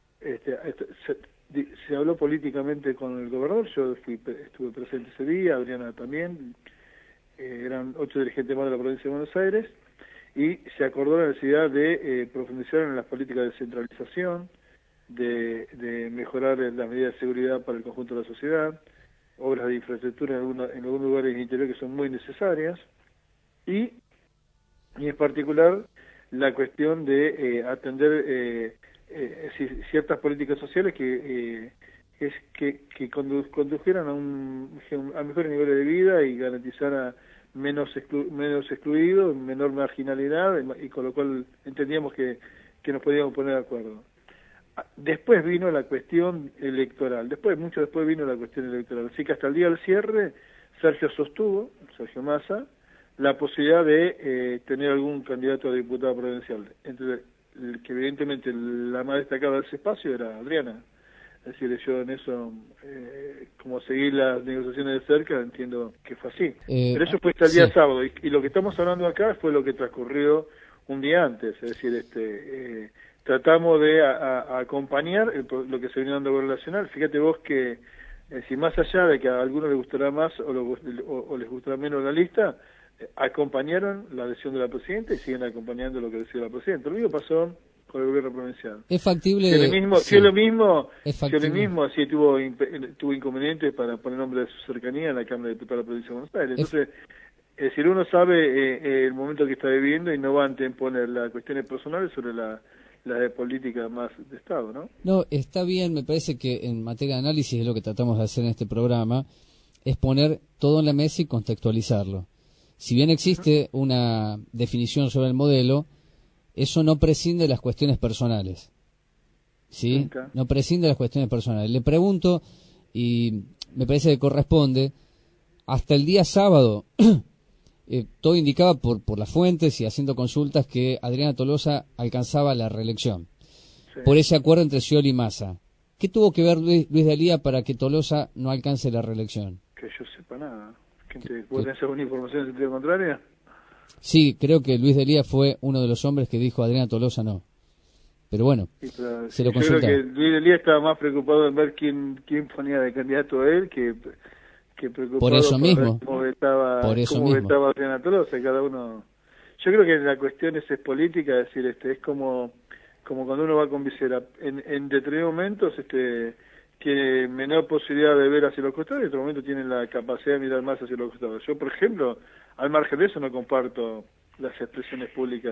se habló políticamente con el gobernador, yo estuve presente ese día, Adriana también, eran 8 dirigentes más de la provincia de Buenos Aires, y se acordó la necesidad de profundizar en las políticas de descentralización, de mejorar las medidas de seguridad para el conjunto de la sociedad, obras de infraestructura en algunos lugares del interior que son muy necesarias, y en particular la cuestión de atender ciertas políticas sociales que condujeran a mejores niveles de vida y garantizara menos excluidos, menor marginalidad, y con lo cual entendíamos que nos podíamos poner de acuerdo. Después vino la cuestión electoral, mucho después vino la cuestión electoral, así que hasta el día del cierre Sergio Massa, la posibilidad de tener algún candidato a diputado provincial, entre el que evidentemente la más destacada de ese espacio era Adriana. Es decir, yo en eso, como seguí las negociaciones de cerca, entiendo que fue así. Pero eso fue hasta el día sábado, y lo que estamos hablando acá fue lo que transcurrió un día antes, es decir, tratamos de acompañar lo que se vino dando a nivel nacional. Fíjate vos que Es decir, más allá de que a algunos les gustará más o les gustará menos la lista, acompañaron la decisión de la presidenta y siguen acompañando lo que decía la presidenta. Lo mismo pasó con el gobierno provincial. Es factible. Si es lo mismo, si tuvo inconvenientes para poner nombre de su cercanía en la Cámara de Diputados de la Provincia de Buenos Aires. Entonces, es decir, uno sabe el momento que está viviendo y no va a anteponer las cuestiones personales sobre la de política más de Estado, ¿no? No, está bien, me parece que en materia de análisis es lo que tratamos de hacer en este programa, es poner todo en la mesa y contextualizarlo. Si bien existe una definición sobre el modelo, eso no prescinde de las cuestiones personales, ¿sí? Nunca. No prescinde de las cuestiones personales. Le pregunto, y me parece que corresponde, hasta el día sábado, todo indicaba por las fuentes y haciendo consultas que Adriana Tolosa alcanzaba la reelección, por ese acuerdo entre Scioli y Massa. ¿Qué tuvo que ver Luis Delía para que Tolosa no alcance la reelección? Que yo sepa nada. ¿Vos tenés alguna información en sentido contrario? Sí, creo que Luis Delía fue uno de los hombres que dijo Adriana Tolosa no. Pero bueno, se lo consulta. Yo creo que Luis Delía estaba más preocupado en ver quién ponía de candidato a él que preocupado por eso mismo. Cómo vetaba Adriana Tolosa. Cada uno. Yo creo que la cuestión es política, es decir, es como cuando uno va con visera. En determinados momentos tiene menor posibilidad de ver hacia los costados y en otro momento tiene la capacidad de mirar más hacia los costados. Yo, por ejemplo, al margen de eso no comparto las expresiones públicas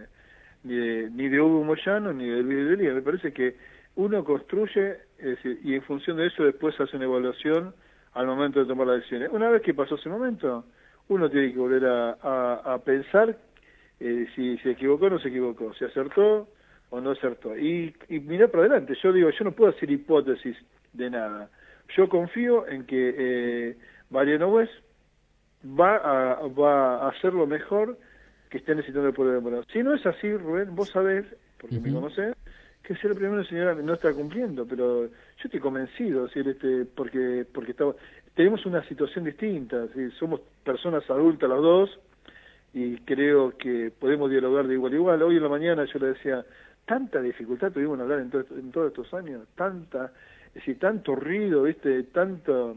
ni de Hugo Moyano ni de Luis Delía. Me parece que uno construye, es decir, y en función de eso después hace una evaluación al momento de tomar las decisiones. Una vez que pasó ese momento, uno tiene que volver a pensar si se equivocó o no se equivocó, si acertó o no acertó. Y mirar para adelante. Yo no puedo hacer hipótesis de nada. Yo confío en que Mariano West va a hacer lo mejor que esté necesitando el pueblo de Morón. Si no es así, Rubén, vos sabés, porque me conocés, que ser el primero señora no está cumpliendo, pero yo estoy convencido, es decir, porque tenemos una situación distinta, ¿sí? Somos personas adultas los dos y creo que podemos dialogar de igual a igual. Hoy en la mañana yo le decía, tanta dificultad tuvimos en hablar en todos estos años, es decir, tanto ruido, ¿viste? Tantas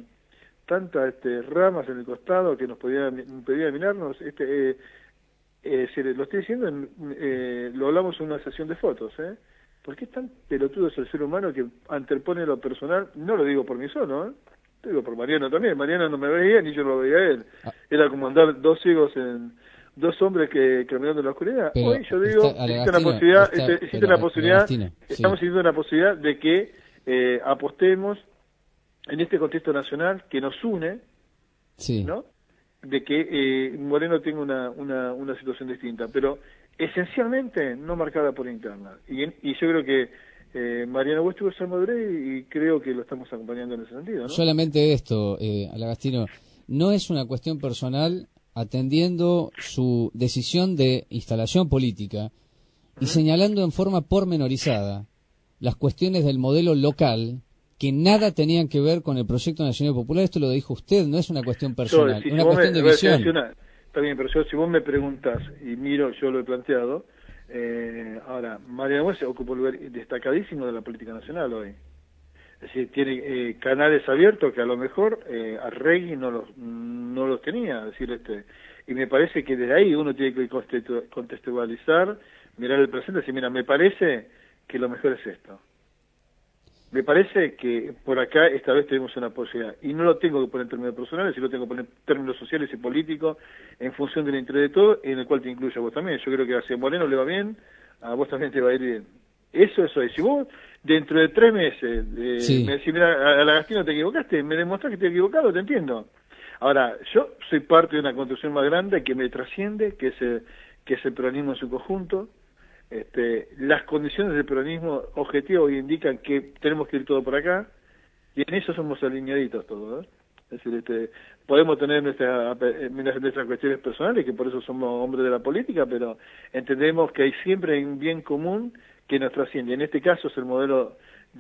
ramas en el costado que nos impedía mirarnos, lo estoy diciendo, lo hablamos en una sesión de fotos, ¿Por qué es tan pelotudo es el ser humano que antepone lo personal? No lo digo por mí solo, lo digo por Mariano también. Mariano no me veía ni yo lo veía a él. Era como andar dos hombres que caminando en la oscuridad. Pero hoy yo digo, existe una posibilidad, estamos sintiendo una posibilidad de que apostemos en este contexto nacional que nos une, ¿no? De que Moreno tenga una situación distinta, pero esencialmente no marcada por interna. Y yo creo que Mariano West tuvo esa madurez y creo que lo estamos acompañando en ese sentido, ¿no? Solamente esto, Alagastino, no es una cuestión personal atendiendo su decisión de instalación política y señalando en forma pormenorizada las cuestiones del modelo local que nada tenían que ver con el proyecto nacional popular. Esto lo dijo usted, no es una cuestión personal, es una cuestión de visión. Está bien, pero si vos me preguntás y miro, yo lo he planteado, ahora, Mariano West ocupa un lugar destacadísimo de la política nacional hoy. Es decir, tiene canales abiertos que a lo mejor Arregui no los tenía. Es decir, y me parece que desde ahí uno tiene que contextualizar, mirar el presente y decir, mira, me parece que lo mejor es esto. Me parece que por acá esta vez tenemos una posibilidad, y no lo tengo que poner en términos personales, sino lo tengo que poner en términos sociales y políticos, en función del interés de todo, en el cual te incluye a vos también. Yo creo que a Moreno le va bien, a vos también te va a ir bien. Eso es. Si vos dentro de 3 meses me decís, mira, Alagastino te equivocaste, me demostrás que estoy equivocado, te entiendo. Ahora, yo soy parte de una construcción más grande que me trasciende, que es el peronismo en su conjunto. Las condiciones del peronismo objetivo hoy indican que tenemos que ir todo por acá, y en eso somos alineaditos todos, Es decir, podemos tener nuestras cuestiones personales, que por eso somos hombres de la política, pero entendemos que hay siempre un bien común que nos trasciende. En este caso es el modelo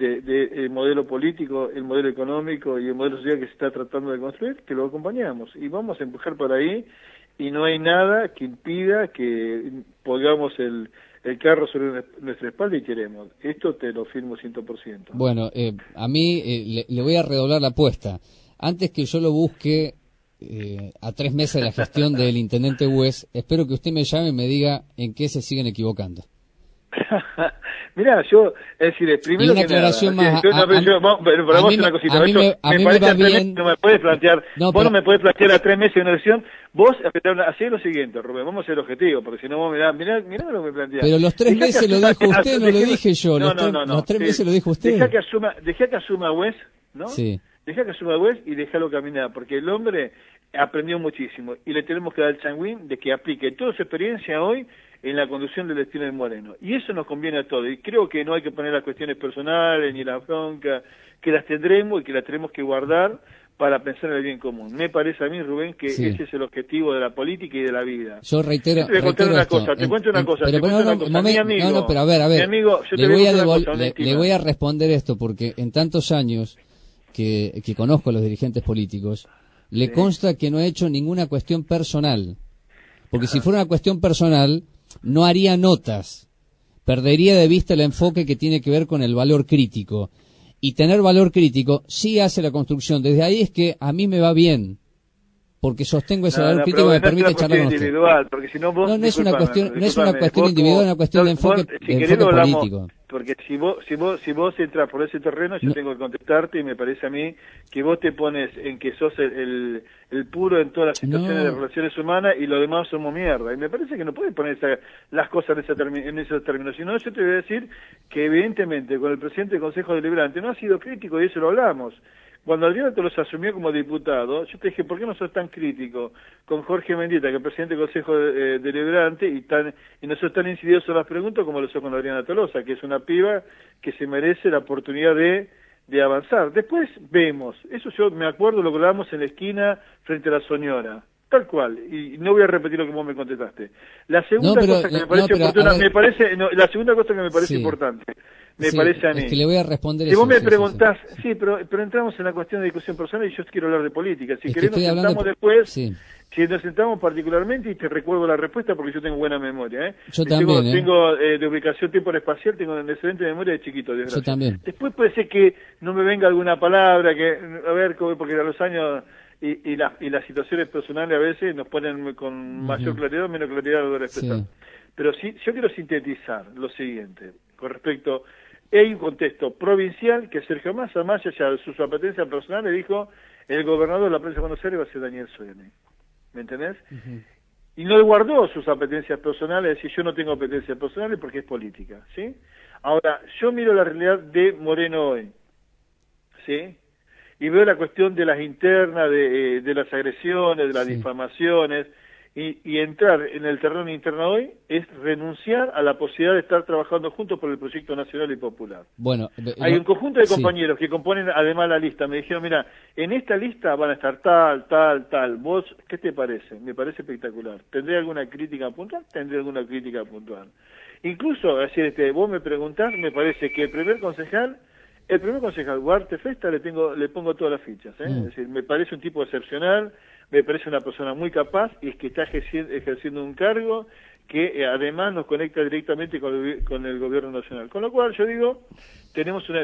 el modelo político, el modelo económico y el modelo social que se está tratando de construir, que lo acompañamos y vamos a empujar por ahí, y no hay nada que impida que pongamos el el carro sobre nuestra espalda y queremos. Esto te lo firmo 100%. Bueno, a mí le voy a redoblar la apuesta. Antes que yo lo busque a 3 meses de la gestión del intendente Wes, espero que usted me llame y me diga en qué se siguen equivocando. Mirá, yo, es decir, primero y una que aclaración nada, más. Pero vamos a una cosita. A mí me parece va a 3 meses, bien. no me puedes plantear, No, vos no me puedes plantear a 3 meses de una elección. Vos, hacé lo siguiente, Rubén, vamos a ser objetivo, porque si no vos mirá lo que me planteás. Pero los 3 meses lo dijo usted, no lo dije yo. No, los 3 meses lo dijo usted. Dejá que asuma Wes, ¿no? Sí. Dejá que asuma Wes y déjalo caminar, porque el hombre aprendió muchísimo y le tenemos que dar el changüín de que aplique toda su experiencia hoy en la conducción del destino de Moreno. Y eso nos conviene a todos. Y creo que no hay que poner las cuestiones personales ni la bronca, que las tendremos y que las tenemos que guardar para pensar en el bien común. Me parece a mí, Rubén, que ese es el objetivo de la política y de la vida. Yo reitero. Te cuento una cosa. Mi amigo. No, pero a ver. Mi amigo, yo le voy a responder esto porque en tantos años que conozco a los dirigentes políticos, le consta que no he hecho ninguna cuestión personal. Porque si fuera una cuestión personal, no haría notas. Perdería de vista el enfoque que tiene que ver con el valor crítico. Y tener valor crítico sí hace la construcción. Desde ahí es que a mí me va bien. Porque sostengo ese valor crítico que me permite charlar con usted. Porque si no, vos, no es una cuestión individual, es una cuestión de enfoque político. Porque si vos entras por ese terreno, yo tengo que contestarte y me parece a mí que vos te pones en que sos el puro en todas las situaciones de relaciones humanas y lo demás somos mierda. Y me parece que no puedes poner las cosas en esos términos. Si no, yo te voy a decir que evidentemente con el presidente del Consejo Deliberante no ha sido crítico y eso lo hablamos. Cuando Adriano te los asumió como diputado, yo te dije, ¿por qué no sos tan crítico con Jorge Mendieta, que es el presidente del Consejo Deliberante, y no sos tan insidioso en las preguntas como lo sos con Adriana Tolosa, que es una piba que se merece la oportunidad de avanzar? Después vemos, eso yo me acuerdo, lo que hablábamos en la esquina frente a la Soñora, tal cual, y no voy a repetir lo que vos me contestaste. La segunda cosa que me parece oportuna, la segunda cosa que me parece importante, me parece a mí. Es que le voy a responder si vos me preguntás, pero entramos en la cuestión de discusión personal y yo quiero hablar de política. Si querés nos sentamos después, si nos sentamos particularmente y te recuerdo la respuesta porque yo tengo buena memoria. Yo también. Tengo de ubicación temporal-espacial, tengo una excelente memoria de chiquito. Yo también. Después puede ser que no me venga alguna palabra, porque a los años y las situaciones personales a veces nos ponen con mayor claridad o menos claridad lo de la expresión. Pero sí, yo quiero sintetizar lo siguiente con respecto. Hay un contexto provincial que Sergio Massa, más allá de sus apetencias personales, dijo el gobernador de la provincia de Buenos Aires va a ser Daniel Scioli. ¿Me entendés? Y no guardó sus apetencias personales, es decir, yo no tengo apetencias personales porque es política, ¿sí? Ahora, yo miro la realidad de Moreno hoy, ¿sí? Y veo la cuestión de las internas, de las agresiones, de las difamaciones, y entrar en el terreno interno hoy es renunciar a la posibilidad de estar trabajando juntos por el proyecto nacional y popular. Bueno, hay un conjunto de compañeros que componen además la lista. Me dijeron, mira, en esta lista van a estar tal. ¿Vos qué te parece? Me parece espectacular. ¿Tendré alguna crítica puntual? Tendré alguna crítica puntual. Incluso, así vos me preguntás, me parece que el primer concejal, Huarte Festa, le pongo todas las fichas. Es decir, me parece un tipo excepcional, me parece una persona muy capaz y es que está ejerciendo un cargo que además nos conecta directamente con el gobierno nacional. Con lo cual yo digo, si todo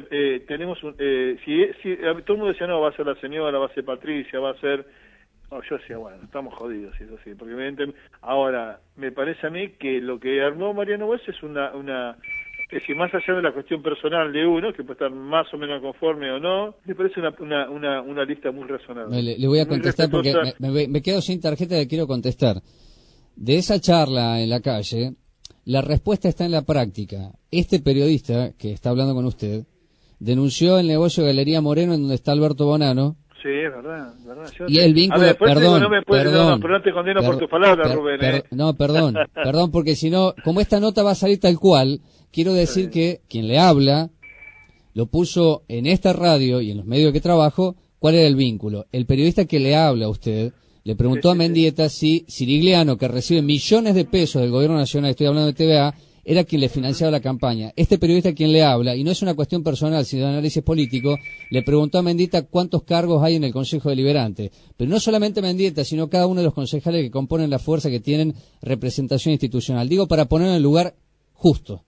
el mundo decía no, va a ser la señora, va a ser Patricia, va a ser... No, yo decía, bueno, estamos jodidos, eso sí, porque evidentemente... Ahora, me parece a mí que lo que armó Mariano Wes es es decir, más allá de la cuestión personal de uno, que puede estar más o menos conforme o no, me parece una lista muy razonable. Le voy a contestar porque me quedo sin tarjeta y le quiero contestar. De esa charla en la calle, la respuesta está en la práctica. Este periodista que está hablando con usted denunció el negocio de Galería Moreno en donde está Alberto Bonano. Sí, es verdad. Y el vínculo, perdón, pero no te condeno por tus palabras, Rubén. Perdón, porque si no, como esta nota va a salir tal cual, quiero decir que quien le habla lo puso en esta radio y en los medios que trabajo, ¿cuál era el vínculo? El periodista que le habla a usted le preguntó a Mendieta si Sirigliano, que recibe millones de pesos del gobierno nacional, estoy hablando de TVA, era quien le financiaba la campaña. Este periodista quien le habla, y no es una cuestión personal, sino de análisis político, le preguntó a Mendieta cuántos cargos hay en el Consejo Deliberante. Pero no solamente Mendieta, sino cada uno de los concejales que componen la fuerza que tienen representación institucional. Digo, para poner en el lugar justo.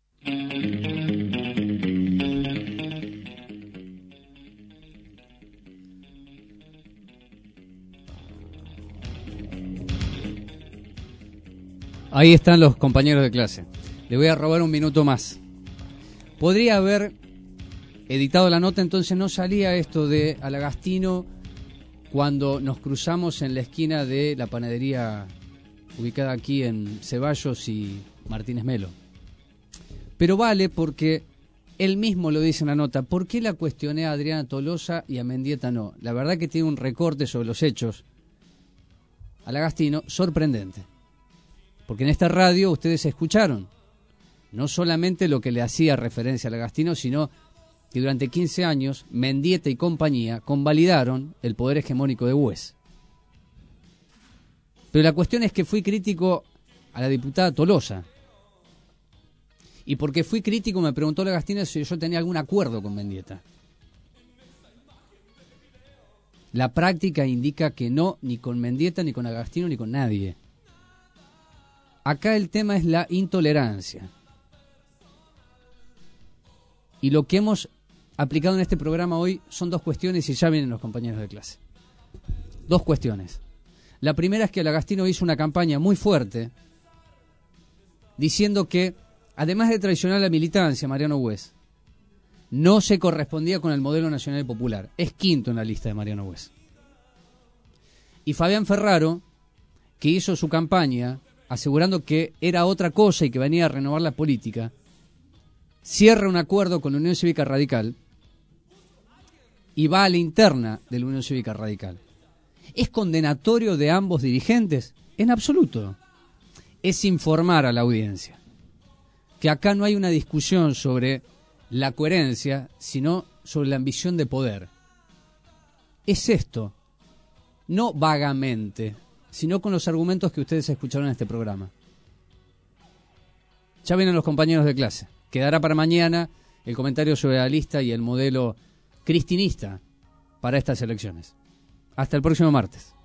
Ahí están los compañeros de clase. Le voy a robar un minuto más. Podría haber editado la nota, entonces no salía esto de Alagastino cuando nos cruzamos en la esquina de la panadería ubicada aquí en Ceballos y Martínez Melo. Pero vale porque él mismo lo dice en la nota. ¿Por qué la cuestioné a Adriana Tolosa y a Mendieta no? La verdad que tiene un recorte sobre los hechos Alagastino sorprendente. Porque en esta radio ustedes escucharon no solamente lo que le hacía referencia a Alagastino, sino que durante 15 años Mendieta y compañía convalidaron el poder hegemónico de Bues. Pero la cuestión es que fui crítico a la diputada Tolosa. Y porque fui crítico me preguntó Alagastino si yo tenía algún acuerdo con Mendieta. La práctica indica que no, ni con Mendieta, ni con Alagastino, ni con nadie. Acá el tema es la intolerancia. Y lo que hemos aplicado en este programa hoy son dos cuestiones y ya vienen los compañeros de clase. Dos cuestiones. La primera es que Alagastino hizo una campaña muy fuerte diciendo que, además de traicionar a la militancia, Mariano Bues no se correspondía con el modelo nacional y popular. Es quinto en la lista de Mariano Bues. Y Fabián Ferraro, que hizo su campaña asegurando que era otra cosa y que venía a renovar la política, cierra un acuerdo con la Unión Cívica Radical y va a la interna de la Unión Cívica Radical. ¿Es condenatorio de ambos dirigentes? En absoluto. Es informar a la audiencia que acá no hay una discusión sobre la coherencia, sino sobre la ambición de poder. Es esto, no vagamente, sino con los argumentos que ustedes escucharon en este programa. Ya vienen los compañeros de clase. Quedará para mañana el comentario sobre la lista y el modelo cristinista para estas elecciones. Hasta el próximo martes.